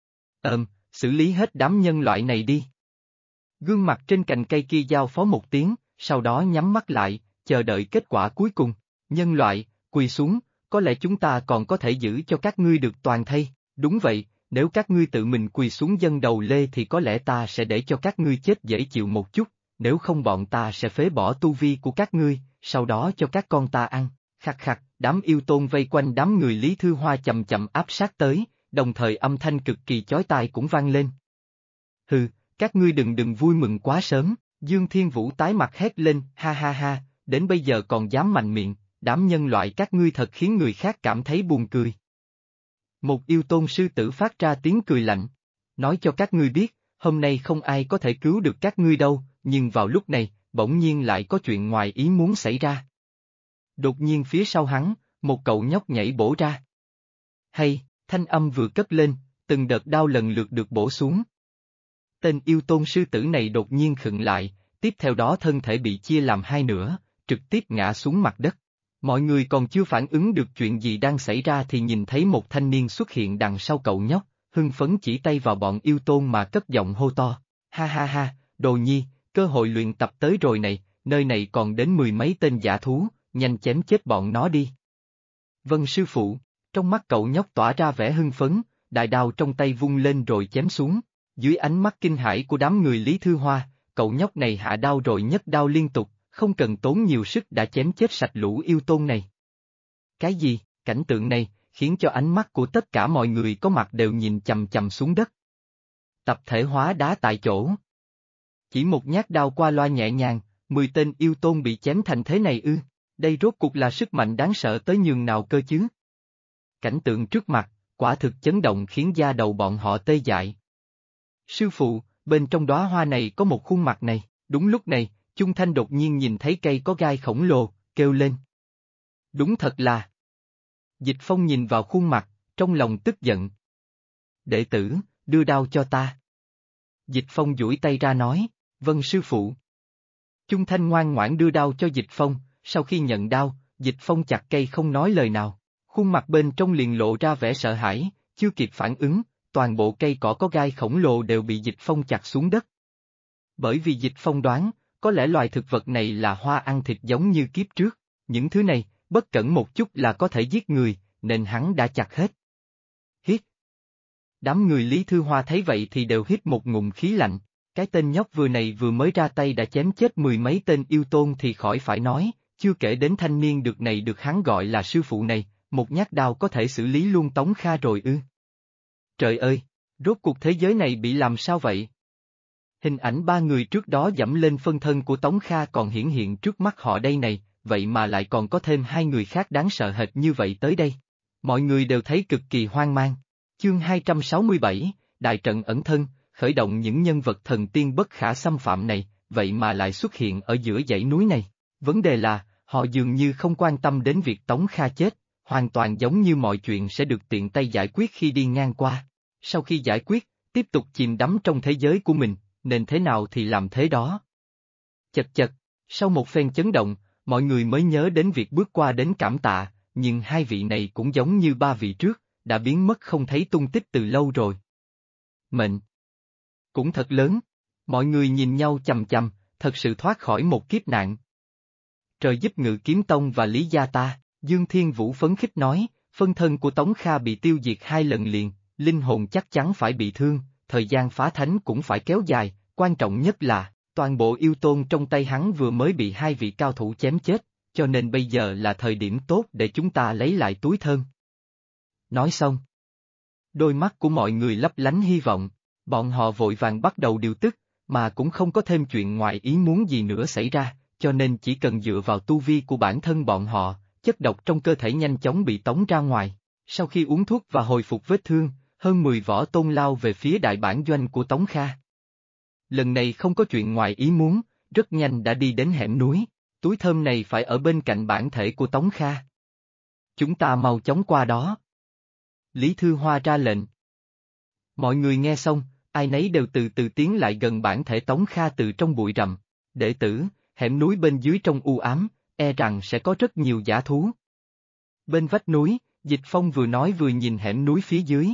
Xử lý hết đám nhân loại này đi. Gương mặt trên cành cây kia giao phó một tiếng, sau đó nhắm mắt lại, chờ đợi kết quả cuối cùng. Nhân loại, quỳ xuống, có lẽ chúng ta còn có thể giữ cho các ngươi được toàn thây. Đúng vậy, nếu các ngươi tự mình quỳ xuống dâng đầu lê thì có lẽ ta sẽ để cho các ngươi chết dễ chịu một chút, nếu không bọn ta sẽ phế bỏ tu vi của các ngươi, sau đó cho các con ta ăn. Khặt khặt, đám yêu tôn vây quanh đám người Lý Thư Hoa chậm chậm áp sát tới, đồng thời âm thanh cực kỳ chói tai cũng vang lên. Hừ, các ngươi đừng vui mừng quá sớm, Dương Thiên Vũ tái mặt hét lên, ha ha ha, đến bây giờ còn dám mạnh miệng, đám nhân loại các ngươi thật khiến người khác cảm thấy buồn cười. Một yêu tôn sư tử phát ra tiếng cười lạnh, nói cho các ngươi biết, hôm nay không ai có thể cứu được các ngươi đâu, nhưng vào lúc này, bỗng nhiên lại có chuyện ngoài ý muốn xảy ra. Đột nhiên phía sau hắn, một cậu nhóc nhảy bổ ra. Hay, thanh âm vừa cất lên, từng đợt đao lần lượt được bổ xuống. Tên yêu tôn sư tử này đột nhiên khựng lại, tiếp theo đó thân thể bị chia làm hai nửa, trực tiếp ngã xuống mặt đất. Mọi người còn chưa phản ứng được chuyện gì đang xảy ra thì nhìn thấy một thanh niên xuất hiện đằng sau cậu nhóc, hưng phấn chỉ tay vào bọn yêu tôn mà cất giọng hô to. Ha ha ha, Đồ Nhi, cơ hội luyện tập tới rồi này, nơi này còn đến 10 mấy tên dã thú, nhanh chém chết bọn nó đi. Vâng sư phụ, trong mắt cậu nhóc tỏa ra vẻ hưng phấn, đại đao trong tay vung lên rồi chém xuống. Dưới ánh mắt kinh hãi của đám người Lý Thư Hoa, cậu nhóc này hạ đao rồi nhấc đao liên tục, không cần tốn nhiều sức đã chém chết sạch lũ yêu tôn này. Cái gì, cảnh tượng này, khiến cho ánh mắt của tất cả mọi người có mặt đều nhìn chằm chằm xuống đất. Tập thể hóa đá tại chỗ. Chỉ một nhát đao qua loa nhẹ nhàng, 10 tên yêu tôn bị chém thành thế này ư, đây rốt cuộc là sức mạnh đáng sợ tới nhường nào cơ chứ? Cảnh tượng trước mặt, quả thực chấn động khiến da đầu bọn họ tê dại. Sư phụ, bên trong đóa hoa này có một khuôn mặt này, đúng lúc này, Chung Thanh đột nhiên nhìn thấy cây có gai khổng lồ, kêu lên. Đúng thật là. Dịch Phong nhìn vào khuôn mặt, trong lòng tức giận. Đệ tử, đưa đao cho ta. Dịch Phong duỗi tay ra nói, vâng sư phụ. Chung Thanh ngoan ngoãn đưa đao cho Dịch Phong, sau khi nhận đao, Dịch Phong chặt cây không nói lời nào, khuôn mặt bên trong liền lộ ra vẻ sợ hãi, chưa kịp phản ứng, toàn bộ cây cỏ có gai khổng lồ đều bị Dịch Phong chặt xuống đất. Bởi vì Dịch Phong đoán, có lẽ loài thực vật này là hoa ăn thịt giống như kiếp trước, những thứ này, bất cẩn một chút là có thể giết người, nên hắn đã chặt hết. Hiết! Đám người Lý Thư Hoa thấy vậy thì đều hít một ngụm khí lạnh, cái tên nhóc vừa này vừa mới ra tay đã chém chết mười mấy tên yêu tôn thì khỏi phải nói, chưa kể đến thanh niên được này được hắn gọi là sư phụ này, một nhát đao có thể xử lý luôn Tống Kha rồi ư. Trời ơi, rốt cuộc thế giới này bị làm sao vậy? Hình ảnh ba người trước đó dẫm lên phân thân của Tống Kha còn hiển hiện trước mắt họ đây này, vậy mà lại còn có thêm hai người khác đáng sợ hệt như vậy tới đây. Mọi người đều thấy cực kỳ hoang mang. Chương 267, Đại trận ẩn thân, khởi động những nhân vật thần tiên bất khả xâm phạm này, vậy mà lại xuất hiện ở giữa dãy núi này. Vấn đề là, họ dường như không quan tâm đến việc Tống Kha chết, hoàn toàn giống như mọi chuyện sẽ được tiện tay giải quyết khi đi ngang qua. Sau khi giải quyết, tiếp tục chìm đắm trong thế giới của mình, nên thế nào thì làm thế đó. Chật chật, sau một phen chấn động, mọi người mới nhớ đến việc bước qua đến cảm tạ, nhưng hai vị này cũng giống như ba vị trước, đã biến mất không thấy tung tích từ lâu rồi. Mệnh cũng thật lớn, mọi người nhìn nhau chằm chằm, thật sự thoát khỏi một kiếp nạn. Trời giúp Ngự Kiếm Tông và Lý gia ta, Dương Thiên Vũ phấn khích nói, phân thân của Tống Kha bị tiêu diệt 2 lần liền, linh hồn chắc chắn phải bị thương, thời gian phá thánh cũng phải kéo dài, quan trọng nhất là, toàn bộ yêu tôn trong tay hắn vừa mới bị 2 vị cao thủ chém chết, cho nên bây giờ là thời điểm tốt để chúng ta lấy lại túi thơm. Nói xong, đôi mắt của mọi người lấp lánh hy vọng, bọn họ vội vàng bắt đầu điều tức, mà cũng không có thêm chuyện ngoài ý muốn gì nữa xảy ra, cho nên chỉ cần dựa vào tu vi của bản thân bọn họ, chất độc trong cơ thể nhanh chóng bị tống ra ngoài. Sau khi uống thuốc và hồi phục vết thương, hơn 10 võ tôn lao về phía đại bản doanh của Tống Kha. Lần này không có chuyện ngoài ý muốn, rất nhanh đã đi đến hẻm núi, túi thơm này phải ở bên cạnh bản thể của Tống Kha. Chúng ta mau chóng qua đó. Lý Thư Hoa ra lệnh. Mọi người nghe xong, ai nấy đều từ từ tiến lại gần bản thể Tống Kha từ trong bụi rậm. Đệ tử, hẻm núi bên dưới trong u ám, e rằng sẽ có rất nhiều dã thú. Bên vách núi, Dịch Phong vừa nói vừa nhìn hẻm núi phía dưới.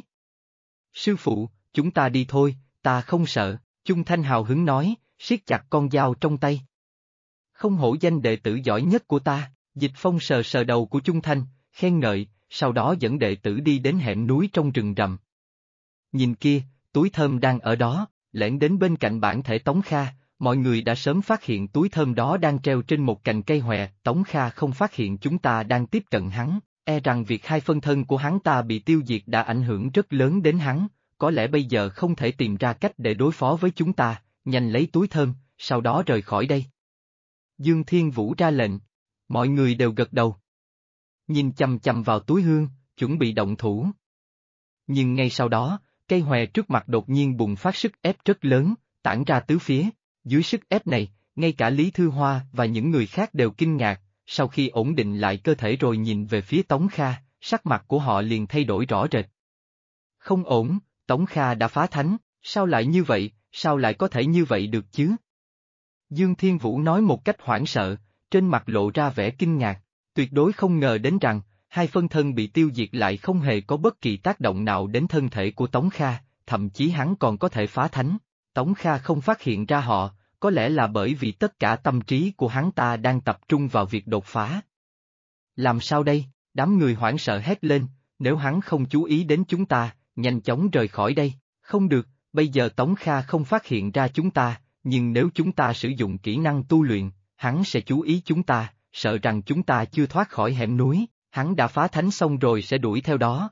Sư phụ, chúng ta đi thôi, ta không sợ, Chung Thanh hào hứng nói, siết chặt con dao trong tay. Không hổ danh đệ tử giỏi nhất của ta, Dịch Phong sờ sờ đầu của Chung Thanh, khen ngợi, sau đó dẫn đệ tử đi đến hẻm núi trong rừng rậm. Nhìn kia, túi thơm đang ở đó, lẻn đến bên cạnh bản thể Tống Kha, mọi người đã sớm phát hiện túi thơm đó đang treo trên một cành cây hòe, Tống Kha không phát hiện chúng ta đang tiếp cận hắn, e rằng việc 2 phân thân của hắn ta bị tiêu diệt đã ảnh hưởng rất lớn đến hắn, có lẽ bây giờ không thể tìm ra cách để đối phó với chúng ta, nhanh lấy túi thơm, sau đó rời khỏi đây. Dương Thiên Vũ ra lệnh, mọi người đều gật đầu. Nhìn chằm chằm vào túi hương, chuẩn bị động thủ. Nhưng ngay sau đó, cây hòe trước mặt đột nhiên bùng phát sức ép rất lớn, tản ra tứ phía. Dưới sức ép này, ngay cả Lý Thư Hoa và những người khác đều kinh ngạc, sau khi ổn định lại cơ thể rồi nhìn về phía Tống Kha, sắc mặt của họ liền thay đổi rõ rệt. Không ổn, Tống Kha đã phá thánh, sao lại như vậy, sao lại có thể như vậy được chứ? Dương Thiên Vũ nói một cách hoảng sợ, trên mặt lộ ra vẻ kinh ngạc, tuyệt đối không ngờ đến rằng, 2 phân thân bị tiêu diệt lại không hề có bất kỳ tác động nào đến thân thể của Tống Kha, thậm chí hắn còn có thể phá thánh. Tống Kha không phát hiện ra họ, có lẽ là bởi vì tất cả tâm trí của hắn ta đang tập trung vào việc đột phá. Làm sao đây? Đám người hoảng sợ hét lên, nếu hắn không chú ý đến chúng ta, nhanh chóng rời khỏi đây. Không được, bây giờ Tống Kha không phát hiện ra chúng ta, nhưng nếu chúng ta sử dụng kỹ năng tu luyện, hắn sẽ chú ý chúng ta, sợ rằng chúng ta chưa thoát khỏi hẻm núi, hắn đã phá thánh xong rồi sẽ đuổi theo đó.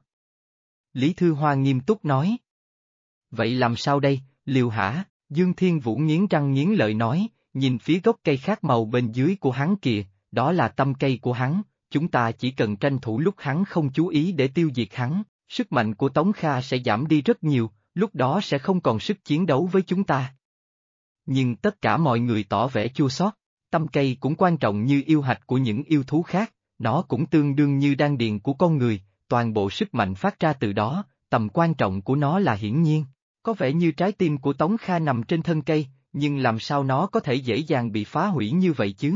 Lý Thư Hoa nghiêm túc nói. Vậy làm sao đây, liều hả? Dương Thiên Vũ nghiến răng nghiến lợi nói, nhìn phía gốc cây khác màu bên dưới của hắn kìa, đó là tâm cây của hắn, chúng ta chỉ cần tranh thủ lúc hắn không chú ý để tiêu diệt hắn, sức mạnh của Tống Kha sẽ giảm đi rất nhiều, lúc đó sẽ không còn sức chiến đấu với chúng ta. Nhưng tất cả mọi người tỏ vẻ chua xót, tâm cây cũng quan trọng như yêu hạch của những yêu thú khác, nó cũng tương đương như đan điền của con người, toàn bộ sức mạnh phát ra từ đó, tầm quan trọng của nó là hiển nhiên. Có vẻ như trái tim của Tống Kha nằm trên thân cây, nhưng làm sao nó có thể dễ dàng bị phá hủy như vậy chứ?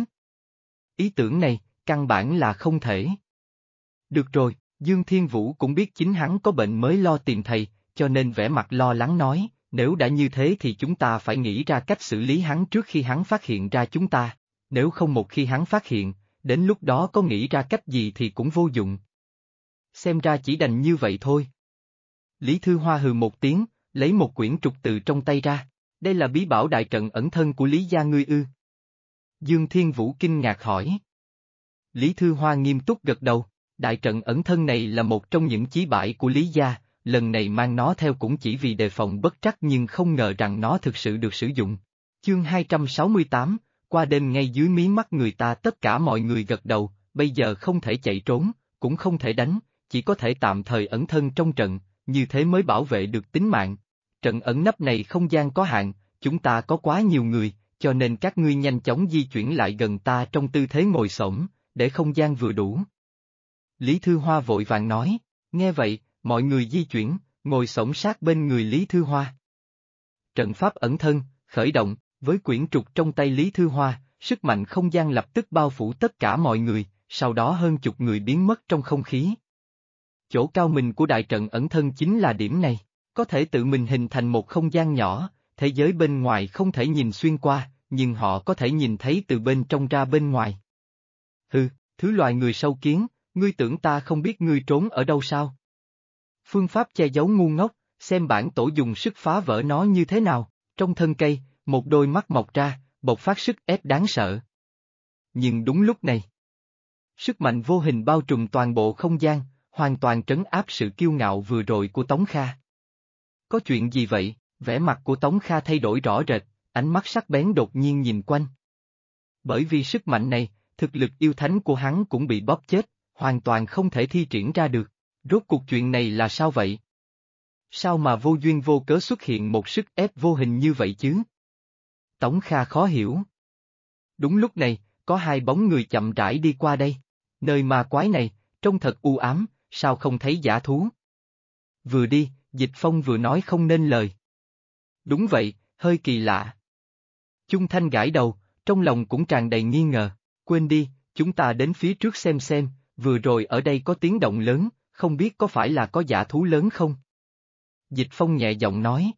Ý tưởng này, căn bản là không thể. Được rồi, Dương Thiên Vũ cũng biết chính hắn có bệnh mới lo tìm thầy, cho nên vẻ mặt lo lắng nói, nếu đã như thế thì chúng ta phải nghĩ ra cách xử lý hắn trước khi hắn phát hiện ra chúng ta, nếu không một khi hắn phát hiện, đến lúc đó có nghĩ ra cách gì thì cũng vô dụng. Xem ra chỉ đành như vậy thôi. Lý Thư Hoa hừ một tiếng, lấy một quyển trục từ trong tay ra. Đây là bí bảo đại trận ẩn thân của Lý gia ngươi ư? Dương Thiên Vũ kinh ngạc hỏi. Lý Thư Hoa nghiêm túc gật đầu, đại trận ẩn thân này là một trong những chí bảo của Lý gia, lần này mang nó theo cũng chỉ vì đề phòng bất trắc nhưng không ngờ rằng nó thực sự được sử dụng. Chương 268, qua đêm ngay dưới mí mắt người ta tất cả mọi người gật đầu, bây giờ không thể chạy trốn, cũng không thể đánh, chỉ có thể tạm thời ẩn thân trong trận, như thế mới bảo vệ được tính mạng. Trận ẩn nấp này không gian có hạn, chúng ta có quá nhiều người, cho nên các ngươi nhanh chóng di chuyển lại gần ta trong tư thế ngồi xổm, để không gian vừa đủ. Lý Thư Hoa vội vàng nói, nghe vậy, mọi người di chuyển, ngồi xổm sát bên người Lý Thư Hoa. Trận pháp ẩn thân, khởi động, với quyển trục trong tay Lý Thư Hoa, sức mạnh không gian lập tức bao phủ tất cả mọi người, sau đó hơn chục người biến mất trong không khí. Chỗ cao minh của đại trận ẩn thân chính là điểm này, có thể tự mình hình thành một không gian nhỏ, thế giới bên ngoài không thể nhìn xuyên qua, nhưng họ có thể nhìn thấy từ bên trong ra bên ngoài. Hừ, thứ loài người sâu kiến, ngươi tưởng ta không biết ngươi trốn ở đâu sao? Phương pháp che giấu ngu ngốc, xem bản tổ dùng sức phá vỡ nó như thế nào, trong thân cây, một đôi mắt mọc ra, bộc phát sức ép đáng sợ. Nhưng đúng lúc này, sức mạnh vô hình bao trùm toàn bộ không gian, hoàn toàn trấn áp sự kiêu ngạo vừa rồi của Tống Kha. Có chuyện gì vậy? Vẻ mặt của Tống Kha thay đổi rõ rệt, ánh mắt sắc bén đột nhiên nhìn quanh. Bởi vì sức mạnh này, thực lực yêu thánh của hắn cũng bị bóp chết, hoàn toàn không thể thi triển ra được. Rốt cuộc chuyện này là sao vậy? Sao mà vô duyên vô cớ xuất hiện một sức ép vô hình như vậy chứ? Tống Kha khó hiểu. Đúng lúc này, có hai bóng người chậm rãi đi qua đây. Nơi ma quái này, trông thật u ám, sao không thấy dã thú? Vừa đi, Dịch Phong vừa nói không nên lời. Đúng vậy, hơi kỳ lạ. Chung Thanh gãi đầu, trong lòng cũng tràn đầy nghi ngờ. Quên đi, chúng ta đến phía trước xem, vừa rồi ở đây có tiếng động lớn, không biết có phải là có dã thú lớn không? Dịch Phong nhẹ giọng nói.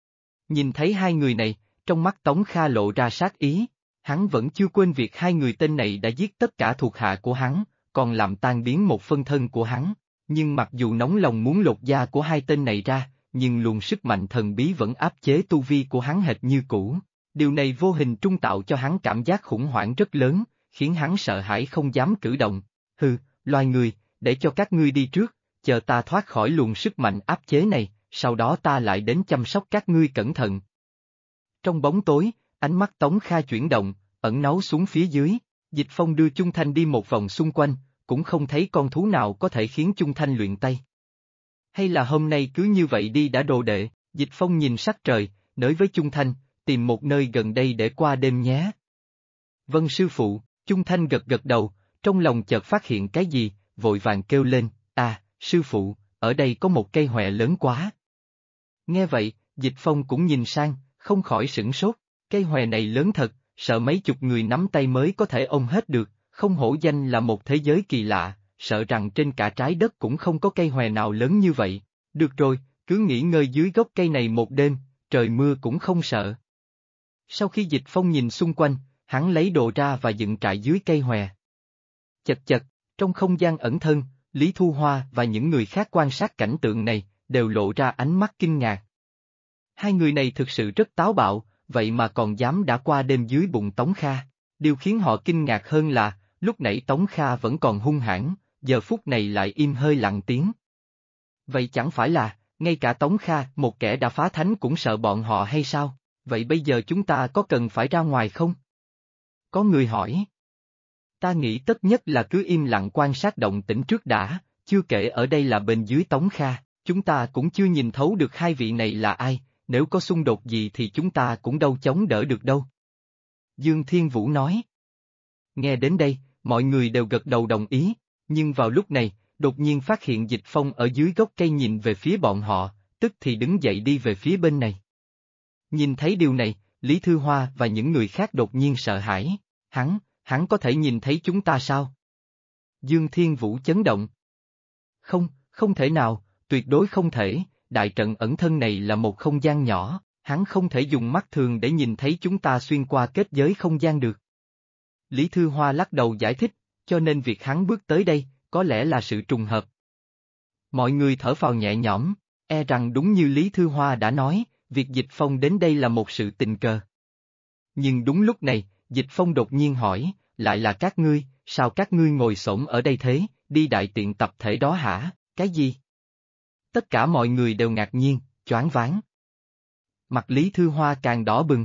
Nhìn thấy hai người này, trong mắt Tống Kha lộ ra sát ý, hắn vẫn chưa quên việc hai người tên này đã giết tất cả thuộc hạ của hắn, còn làm tan biến một phân thân của hắn, nhưng mặc dù nóng lòng muốn lột da của hai tên này ra, nhưng luồng sức mạnh thần bí vẫn áp chế tu vi của hắn hệt như cũ. Điều này vô hình trung tạo cho hắn cảm giác khủng hoảng rất lớn, khiến hắn sợ hãi không dám cử động. Hừ, loài người, để cho các ngươi đi trước, chờ ta thoát khỏi luồng sức mạnh áp chế này, sau đó ta lại đến chăm sóc các ngươi cẩn thận. Trong bóng tối, ánh mắt Tống Kha chuyển động, ẩn náu xuống phía dưới, Dịch Phong đưa Chung Thanh đi một vòng xung quanh, cũng không thấy con thú nào có thể khiến Chung Thanh luyện tay. Hay là hôm nay cứ như vậy đi đã đồ đệ, Dịch Phong nhìn sắc trời, nói với Chung Thanh, tìm một nơi gần đây để qua đêm nhé. Vâng sư phụ, Chung Thanh gật gật đầu, trong lòng chợt phát hiện cái gì, vội vàng kêu lên, sư phụ, ở đây có một cây hòe lớn quá. Nghe vậy, Dịch Phong cũng nhìn sang, không khỏi sửng sốt, cây hòe này lớn thật, sợ mấy chục người nắm tay mới có thể ôm hết được, không hổ danh là một thế giới kỳ lạ, sợ rằng trên cả trái đất cũng không có cây hòe nào lớn như vậy. Được rồi, cứ nghỉ ngơi dưới gốc cây này một đêm, trời mưa cũng không sợ. Sau khi Dịch Phong nhìn xung quanh, hắn lấy đồ ra và dựng trại dưới cây hòe. Chật chật, trong không gian ẩn thân, Lý Thu Hoa và những người khác quan sát cảnh tượng này, đều lộ ra ánh mắt kinh ngạc. Hai người này thực sự rất táo bạo, vậy mà còn dám đã qua đêm dưới bụng Tống Kha. Điều khiến họ kinh ngạc hơn là, lúc nãy Tống Kha vẫn còn hung hãn, giờ phút này lại im hơi lặng tiếng. Vậy chẳng phải là, ngay cả Tống Kha, một kẻ đã phá thánh cũng sợ bọn họ hay sao? Vậy bây giờ chúng ta có cần phải ra ngoài không? Có người hỏi. Ta nghĩ tất nhất là cứ im lặng quan sát động tĩnh trước đã, chưa kể ở đây là bên dưới Tống Kha, chúng ta cũng chưa nhìn thấu được hai vị này là ai, nếu có xung đột gì thì chúng ta cũng đâu chống đỡ được đâu. Dương Thiên Vũ nói. Nghe đến đây, mọi người đều gật đầu đồng ý, nhưng vào lúc này, đột nhiên phát hiện Dịch Phong ở dưới gốc cây nhìn về phía bọn họ, tức thì đứng dậy đi về phía bên này. Nhìn thấy điều này, Lý Thư Hoa và những người khác đột nhiên sợ hãi, hắn có thể nhìn thấy chúng ta sao? Dương Thiên Vũ chấn động. Không thể nào, tuyệt đối không thể, đại trận ẩn thân này là một không gian nhỏ, hắn không thể dùng mắt thường để nhìn thấy chúng ta xuyên qua kết giới không gian được. Lý Thư Hoa lắc đầu giải thích, cho nên việc hắn bước tới đây, có lẽ là sự trùng hợp. Mọi người thở phào nhẹ nhõm, E rằng đúng như Lý Thư Hoa đã nói, việc Dịch Phong đến đây là một sự tình cờ. Nhưng đúng lúc này, Dịch Phong đột nhiên hỏi, lại là các ngươi, sao các ngươi ngồi xổm ở đây thế, đi đại tiện tập thể đó hả, cái gì? Tất cả mọi người đều ngạc nhiên, choáng váng. Mặt Lý Thư Hoa càng đỏ bừng.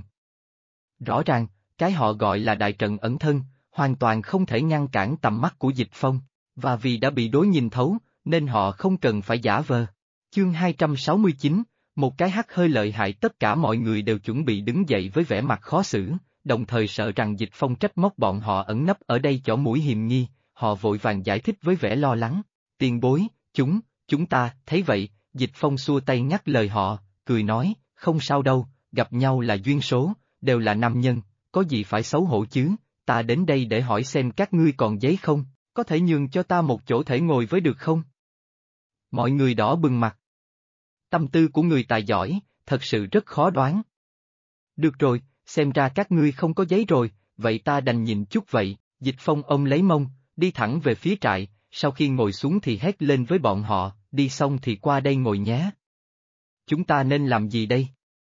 Rõ ràng, cái họ gọi là đại trận ẩn thân, hoàn toàn không thể ngăn cản tầm mắt của Dịch Phong, và vì đã bị đối nhìn thấu, nên họ không cần phải giả vờ. Chương 269, một cái hắt hơi lợi hại, tất cả mọi người đều chuẩn bị đứng dậy với vẻ mặt khó xử, đồng thời sợ rằng Dịch Phong trách móc bọn họ ẩn nấp ở đây chỏ mũi hiềm nghi, họ vội vàng giải thích với vẻ lo lắng. Tiền bối, chúng ta, thấy vậy, Dịch Phong xua tay ngắt lời họ, cười nói, không sao đâu, gặp nhau là duyên số, đều là nam nhân, có gì phải xấu hổ chứ, ta đến đây để hỏi xem các ngươi còn giấy không, có thể nhường cho ta một chỗ thể ngồi với được không? Mọi người đỏ bừng mặt. Tâm tư của người tài giỏi, thật sự rất khó đoán. Được rồi, xem ra các ngươi không có giấy rồi, vậy ta đành nhìn chút vậy, Dịch Phong ôm lấy mông, đi thẳng về phía trại, sau khi ngồi xuống thì hét lên với bọn họ, đi xong thì qua đây ngồi nhé. Chúng ta nên làm gì đây?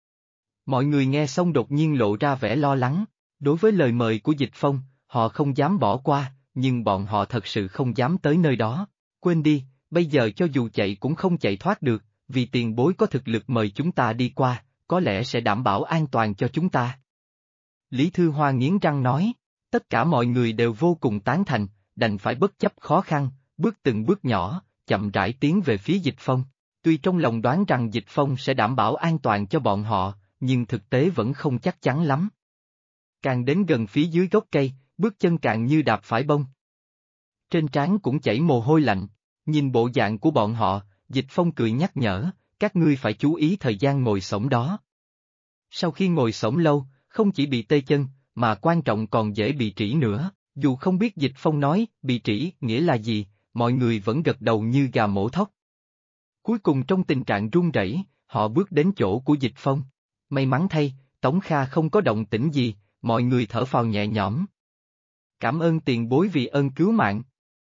Mọi người nghe xong đột nhiên lộ ra vẻ lo lắng, đối với lời mời của Dịch Phong, họ không dám bỏ qua, nhưng bọn họ thật sự không dám tới nơi đó. Quên đi, bây giờ cho dù chạy cũng không chạy thoát được, vì tiền bối có thực lực mời chúng ta đi qua, có lẽ sẽ đảm bảo an toàn cho chúng ta. Lý Thư Hoa nghiến răng nói, tất cả mọi người đều vô cùng tán thành, đành phải bất chấp khó khăn, bước từng bước nhỏ, chậm rãi tiến về phía Dịch Phong. Tuy trong lòng đoán rằng Dịch Phong sẽ đảm bảo an toàn cho bọn họ, nhưng thực tế vẫn không chắc chắn lắm. Càng đến gần phía dưới gốc cây, bước chân càng như đạp phải bông. Trên trán cũng chảy mồ hôi lạnh, nhìn bộ dạng của bọn họ, Dịch Phong cười nhắc nhở, các ngươi phải chú ý thời gian ngồi xổm đó. Sau khi ngồi xổm lâu, không chỉ bị tê chân, mà quan trọng còn dễ bị trĩ nữa, dù không biết Dịch Phong nói, bị trĩ nghĩa là gì, mọi người vẫn gật đầu như gà mổ thóc. Cuối cùng trong tình trạng run rẩy, họ bước đến chỗ của Dịch Phong. May mắn thay, Tống Kha không có động tĩnh gì, mọi người thở phào nhẹ nhõm. Cảm ơn tiền bối vì ơn cứu mạng.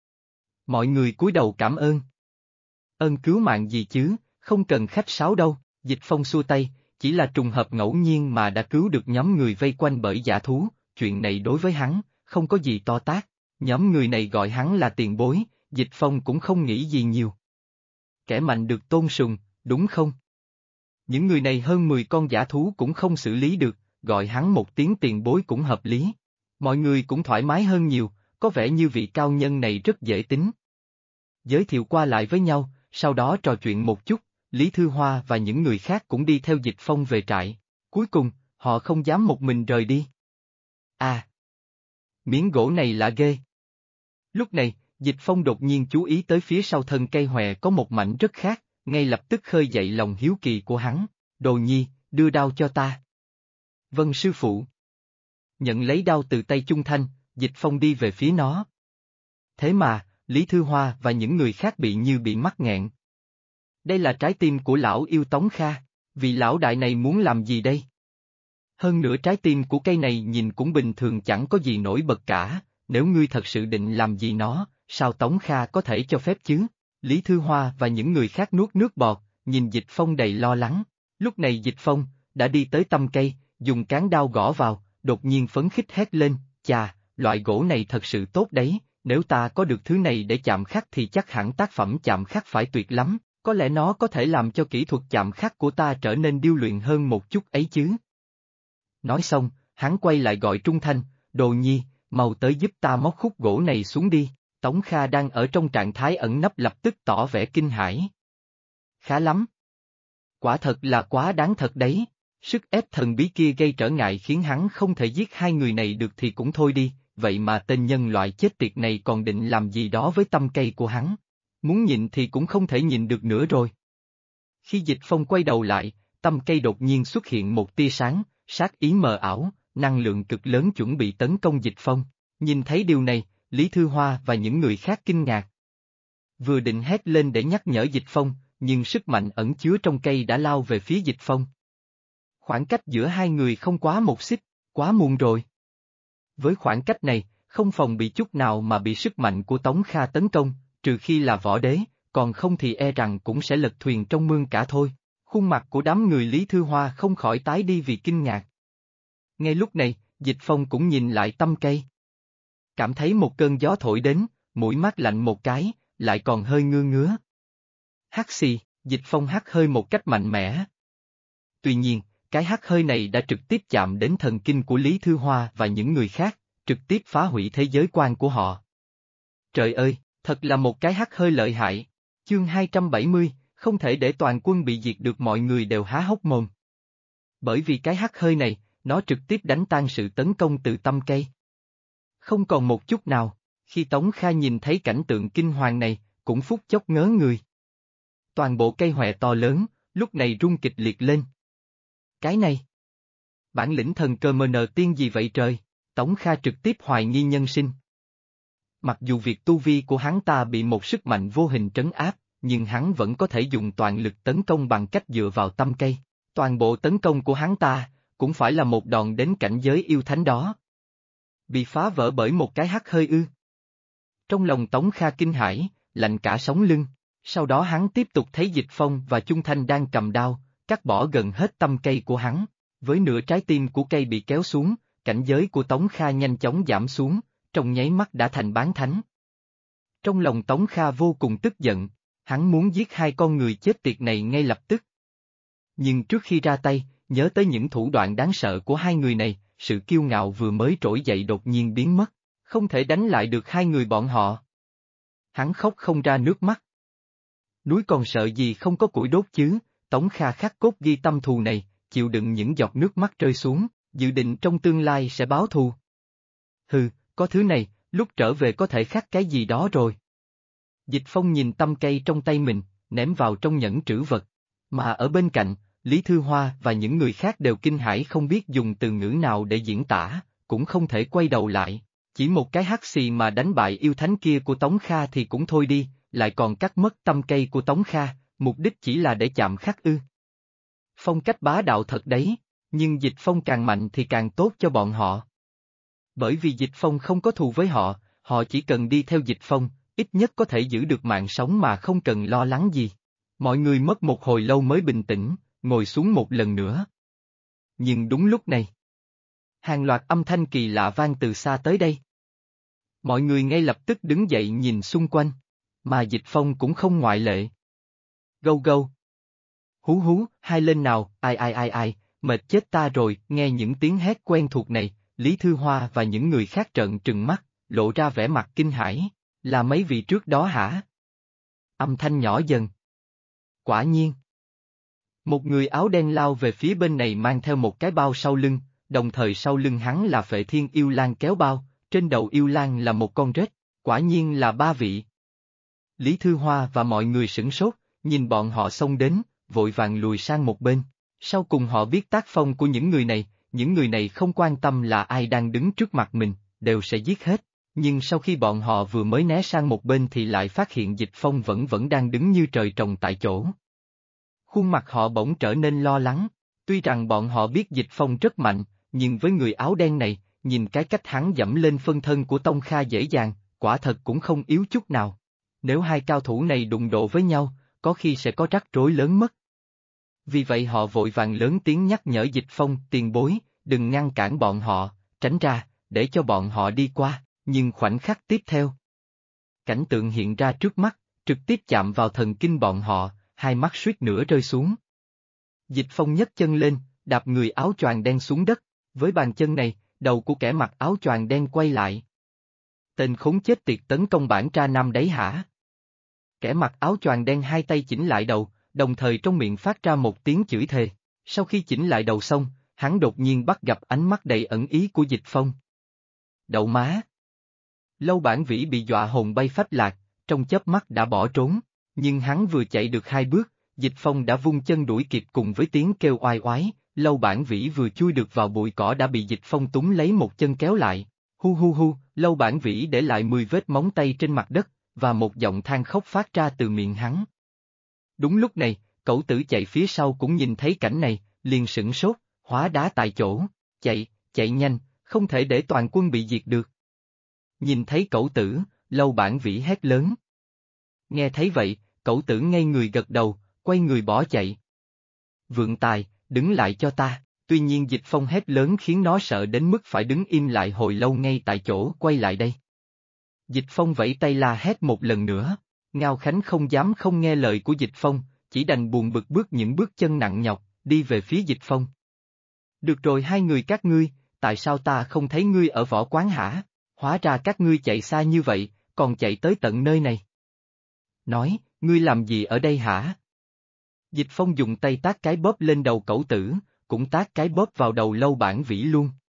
Mọi người cúi đầu cảm ơn. Ơn cứu mạng gì chứ, không cần khách sáo đâu, Dịch Phong xua tay, chỉ là trùng hợp ngẫu nhiên mà đã cứu được nhóm người vây quanh bởi dã thú, chuyện này đối với hắn, không có gì to tát, nhóm người này gọi hắn là tiền bối, Dịch Phong cũng không nghĩ gì nhiều. Kẻ mạnh được tôn sùng, đúng không? Những người này hơn 10 con dã thú cũng không xử lý được, gọi hắn một tiếng tiền bối cũng hợp lý. Mọi người cũng thoải mái hơn nhiều, có vẻ như vị cao nhân này rất dễ tính. Giới thiệu qua lại với nhau, sau đó trò chuyện một chút, Lý Thư Hoa và những người khác cũng đi theo Dịch Phong về trại. Cuối cùng, họ không dám một mình rời đi. À! Miếng gỗ này lạ ghê. Lúc này, Dịch Phong đột nhiên chú ý tới phía sau thân cây hòe có một mảnh rất khác, ngay lập tức khơi dậy lòng hiếu kỳ của hắn. Đồ nhi, đưa đao cho ta. Vâng sư phụ. Nhận lấy đao từ tay Chung Thanh, Dịch Phong đi về phía nó. Thế mà, Lý Thư Hoa và những người khác bị như bị mắc nghẹn. Đây là trái tim của lão yêu Tống Kha, vị lão đại này muốn làm gì đây? Hơn nữa trái tim của cây này nhìn cũng bình thường chẳng có gì nổi bật cả, nếu ngươi thật sự định làm gì nó, sao Tống Kha có thể cho phép chứ? Lý Thư Hoa và những người khác nuốt nước bọt, nhìn Dịch Phong đầy lo lắng. Lúc này Dịch Phong đã đi tới tăm cây, dùng cán đao gõ vào, đột nhiên phấn khích hét lên, chà, loại gỗ này thật sự tốt đấy, nếu ta có được thứ này để chạm khắc thì chắc hẳn tác phẩm chạm khắc phải tuyệt lắm, có lẽ nó có thể làm cho kỹ thuật chạm khắc của ta trở nên điêu luyện hơn một chút ấy chứ. Nói xong, hắn quay lại gọi Trung Thanh, Đồ nhi, mau tới giúp ta móc khúc gỗ này xuống đi. Tống Kha đang ở trong trạng thái ẩn nấp lập tức tỏ vẻ kinh hãi. Khá lắm. Quả thật là quá đáng thật đấy, sức ép thần bí kia gây trở ngại khiến hắn không thể giết hai người này được thì cũng thôi đi, vậy mà tên nhân loại chết tiệt này còn định làm gì đó với tâm cây của hắn. Muốn nhịn thì cũng không thể nhịn được nữa rồi. Khi Dịch Phong quay đầu lại, tâm cây đột nhiên xuất hiện một tia sáng, sát ý mờ ảo, năng lượng cực lớn chuẩn bị tấn công Dịch Phong. Nhìn thấy điều này, Lý Thư Hoa và những người khác kinh ngạc. Vừa định hét lên để nhắc nhở Dịch Phong, nhưng sức mạnh ẩn chứa trong cây đã lao về phía Dịch Phong. Khoảng cách giữa hai người không quá một xích, quá muộn rồi. Với khoảng cách này, không phòng bị chút nào mà bị sức mạnh của Tống Kha tấn công, trừ khi là võ đế, còn không thì e rằng cũng sẽ lật thuyền trong mương cả thôi. Khuôn mặt của đám người Lý Thư Hoa không khỏi tái đi vì kinh ngạc. Ngay lúc này, Dịch Phong cũng nhìn lại tâm cây. Cảm thấy một cơn gió thổi đến, mũi mát lạnh một cái, lại còn hơi ngứa ngứa. Hắt xì, Dịch Phong hắt hơi một cách mạnh mẽ. Tuy nhiên, cái hắt hơi này đã trực tiếp chạm đến thần kinh của Lý Thư Hoa và những người khác, trực tiếp phá hủy thế giới quan của họ. Trời ơi, thật là một cái hắt hơi lợi hại. Chương 270, không thể để toàn quân bị diệt được, mọi người đều há hốc mồm. Bởi vì cái hắt hơi này, nó trực tiếp đánh tan sự tấn công từ tâm cây. Không còn một chút nào, khi Tống Kha nhìn thấy cảnh tượng kinh hoàng này, cũng phút chốc ngớ người. Toàn bộ cây hòe to lớn, lúc này rung kịch liệt lên. Cái này, bản lĩnh thần cơ mờ nờ tiên gì vậy trời? Tống Kha trực tiếp hoài nghi nhân sinh. Mặc dù việc tu vi của hắn ta bị một sức mạnh vô hình trấn áp, nhưng hắn vẫn có thể dùng toàn lực tấn công bằng cách dựa vào tâm cây. Toàn bộ tấn công của hắn ta, cũng phải là một đòn đến cảnh giới yêu thánh đó. Bị phá vỡ bởi một cái hắt hơi ư. Trong lòng Tống Kha kinh hãi, lạnh cả sống lưng, sau đó hắn tiếp tục thấy Dịch Phong và Chung Thanh đang cầm đao, cắt bỏ gần hết tâm cây của hắn. Với nửa trái tim của cây bị kéo xuống, cảnh giới của Tống Kha nhanh chóng giảm xuống, trong nháy mắt đã thành bán thánh. Trong lòng Tống Kha vô cùng tức giận, hắn muốn giết hai con người chết tiệt này ngay lập tức. Nhưng trước khi ra tay, nhớ tới những thủ đoạn đáng sợ của hai người này, sự kiêu ngạo vừa mới trỗi dậy đột nhiên biến mất, không thể đánh lại được hai người bọn họ. Hắn khóc không ra nước mắt. Núi còn sợ gì không có củi đốt chứ, Tống Kha khắc cốt ghi tâm thù này, chịu đựng những giọt nước mắt rơi xuống, dự định trong tương lai sẽ báo thù. Hừ, có thứ này, lúc trở về có thể khắc cái gì đó rồi. Dịch Phong nhìn tâm cây trong tay mình, ném vào trong nhẫn trữ vật, mà ở bên cạnh, Lý Thư Hoa và những người khác đều kinh hãi không biết dùng từ ngữ nào để diễn tả, cũng không thể quay đầu lại. Chỉ một cái hắt xì mà đánh bại yêu thánh kia của Tống Kha thì cũng thôi đi, lại còn cắt mất tâm cây của Tống Kha, mục đích chỉ là để chạm khắc ư. Phong cách bá đạo thật đấy, nhưng Dịch Phong càng mạnh thì càng tốt cho bọn họ. Bởi vì Dịch Phong không có thù với họ, họ chỉ cần đi theo Dịch Phong, ít nhất có thể giữ được mạng sống mà không cần lo lắng gì. Mọi người mất một hồi lâu mới bình tĩnh, ngồi xuống một lần nữa. Nhưng đúng lúc này, hàng loạt âm thanh kỳ lạ vang từ xa tới đây. Mọi người ngay lập tức đứng dậy nhìn xung quanh, mà Dịch Phong cũng không ngoại lệ. Gâu gâu. Hú hú, hai lên nào, ai, mệt chết ta rồi, nghe những tiếng hét quen thuộc này, Lý Thư Hoa và những người khác trợn trừng mắt, lộ ra vẻ mặt kinh hãi, là mấy vị trước đó hả? Âm thanh nhỏ dần. Quả nhiên. Một người áo đen lao về phía bên này mang theo một cái bao sau lưng, đồng thời sau lưng hắn là Phệ Thiên Yêu Lang kéo bao, trên đầu Yêu Lang là một con rết, quả nhiên là ba vị. Lý Thư Hoa và mọi người sửng sốt, nhìn bọn họ xông đến, vội vàng lùi sang một bên. Sau cùng họ biết tác phong của những người này không quan tâm là ai đang đứng trước mặt mình, đều sẽ giết hết. Nhưng sau khi bọn họ vừa mới né sang một bên thì lại phát hiện Dịch Phong vẫn đang đứng như trời trồng tại chỗ. Khuôn mặt họ bỗng trở nên lo lắng, tuy rằng bọn họ biết Dịch Phong rất mạnh, nhưng với người áo đen này, nhìn cái cách hắn dẫm lên phân thân của Tông Kha dễ dàng, quả thật cũng không yếu chút nào. Nếu hai cao thủ này đụng độ với nhau, có khi sẽ có rắc rối lớn mất. Vì vậy họ vội vàng lớn tiếng nhắc nhở Dịch Phong, tiền bối, đừng ngăn cản bọn họ, tránh ra, để cho bọn họ đi qua, nhưng khoảnh khắc tiếp theo. Cảnh tượng hiện ra trước mắt, trực tiếp chạm vào thần kinh bọn họ, hai mắt suýt nữa rơi xuống. Dịch Phong nhấc chân lên, đạp người áo choàng đen xuống đất, với bàn chân này, đầu của kẻ mặc áo choàng đen quay lại. Tên khốn chết tiệt tấn công bản tra nam đấy hả? Kẻ mặc áo choàng đen hai tay chỉnh lại đầu, đồng thời trong miệng phát ra một tiếng chửi thề. Sau khi chỉnh lại đầu xong, hắn đột nhiên bắt gặp ánh mắt đầy ẩn ý của Dịch Phong. Đậu má! Lâu Bản Vĩ bị dọa hồn bay phách lạc, trong chớp mắt đã bỏ trốn, nhưng hắn vừa chạy được hai bước, Dịch Phong đã vung chân đuổi kịp cùng với tiếng kêu oai oái, Lâu Bản Vĩ vừa chui được vào bụi cỏ đã bị Dịch Phong túm lấy một chân kéo lại. Hu hu hu, Lâu Bản Vĩ để lại 10 vết móng tay trên mặt đất, và một giọng than khóc phát ra từ miệng hắn. Đúng lúc này, Cẩu Tử chạy phía sau cũng nhìn thấy cảnh này, liền sửng sốt, hóa đá tại chỗ, chạy nhanh, không thể để toàn quân bị diệt được. Nhìn thấy Cẩu Tử, Lâu Bản Vĩ hét lớn. Nghe thấy vậy, Cẩu Tử ngây người gật đầu, quay người bỏ chạy. Vượng Tài, đứng lại cho ta, tuy nhiên Dịch Phong hét lớn khiến nó sợ đến mức phải đứng im lại hồi lâu ngay tại chỗ, quay lại đây. Dịch Phong vẫy tay la hét một lần nữa, Ngao Khánh không dám không nghe lời của Dịch Phong, chỉ đành buồn bực bước những bước chân nặng nhọc, đi về phía Dịch Phong. Được rồi hai người các ngươi, tại sao ta không thấy ngươi ở võ quán hả? Hóa ra các ngươi chạy xa như vậy, còn chạy tới tận nơi này. Nói, ngươi làm gì ở đây hả? Dịch Phong dùng tay tát cái bóp lên đầu Cẩu Tử, cũng tát cái bóp vào đầu Lâu Bản Vĩ luôn.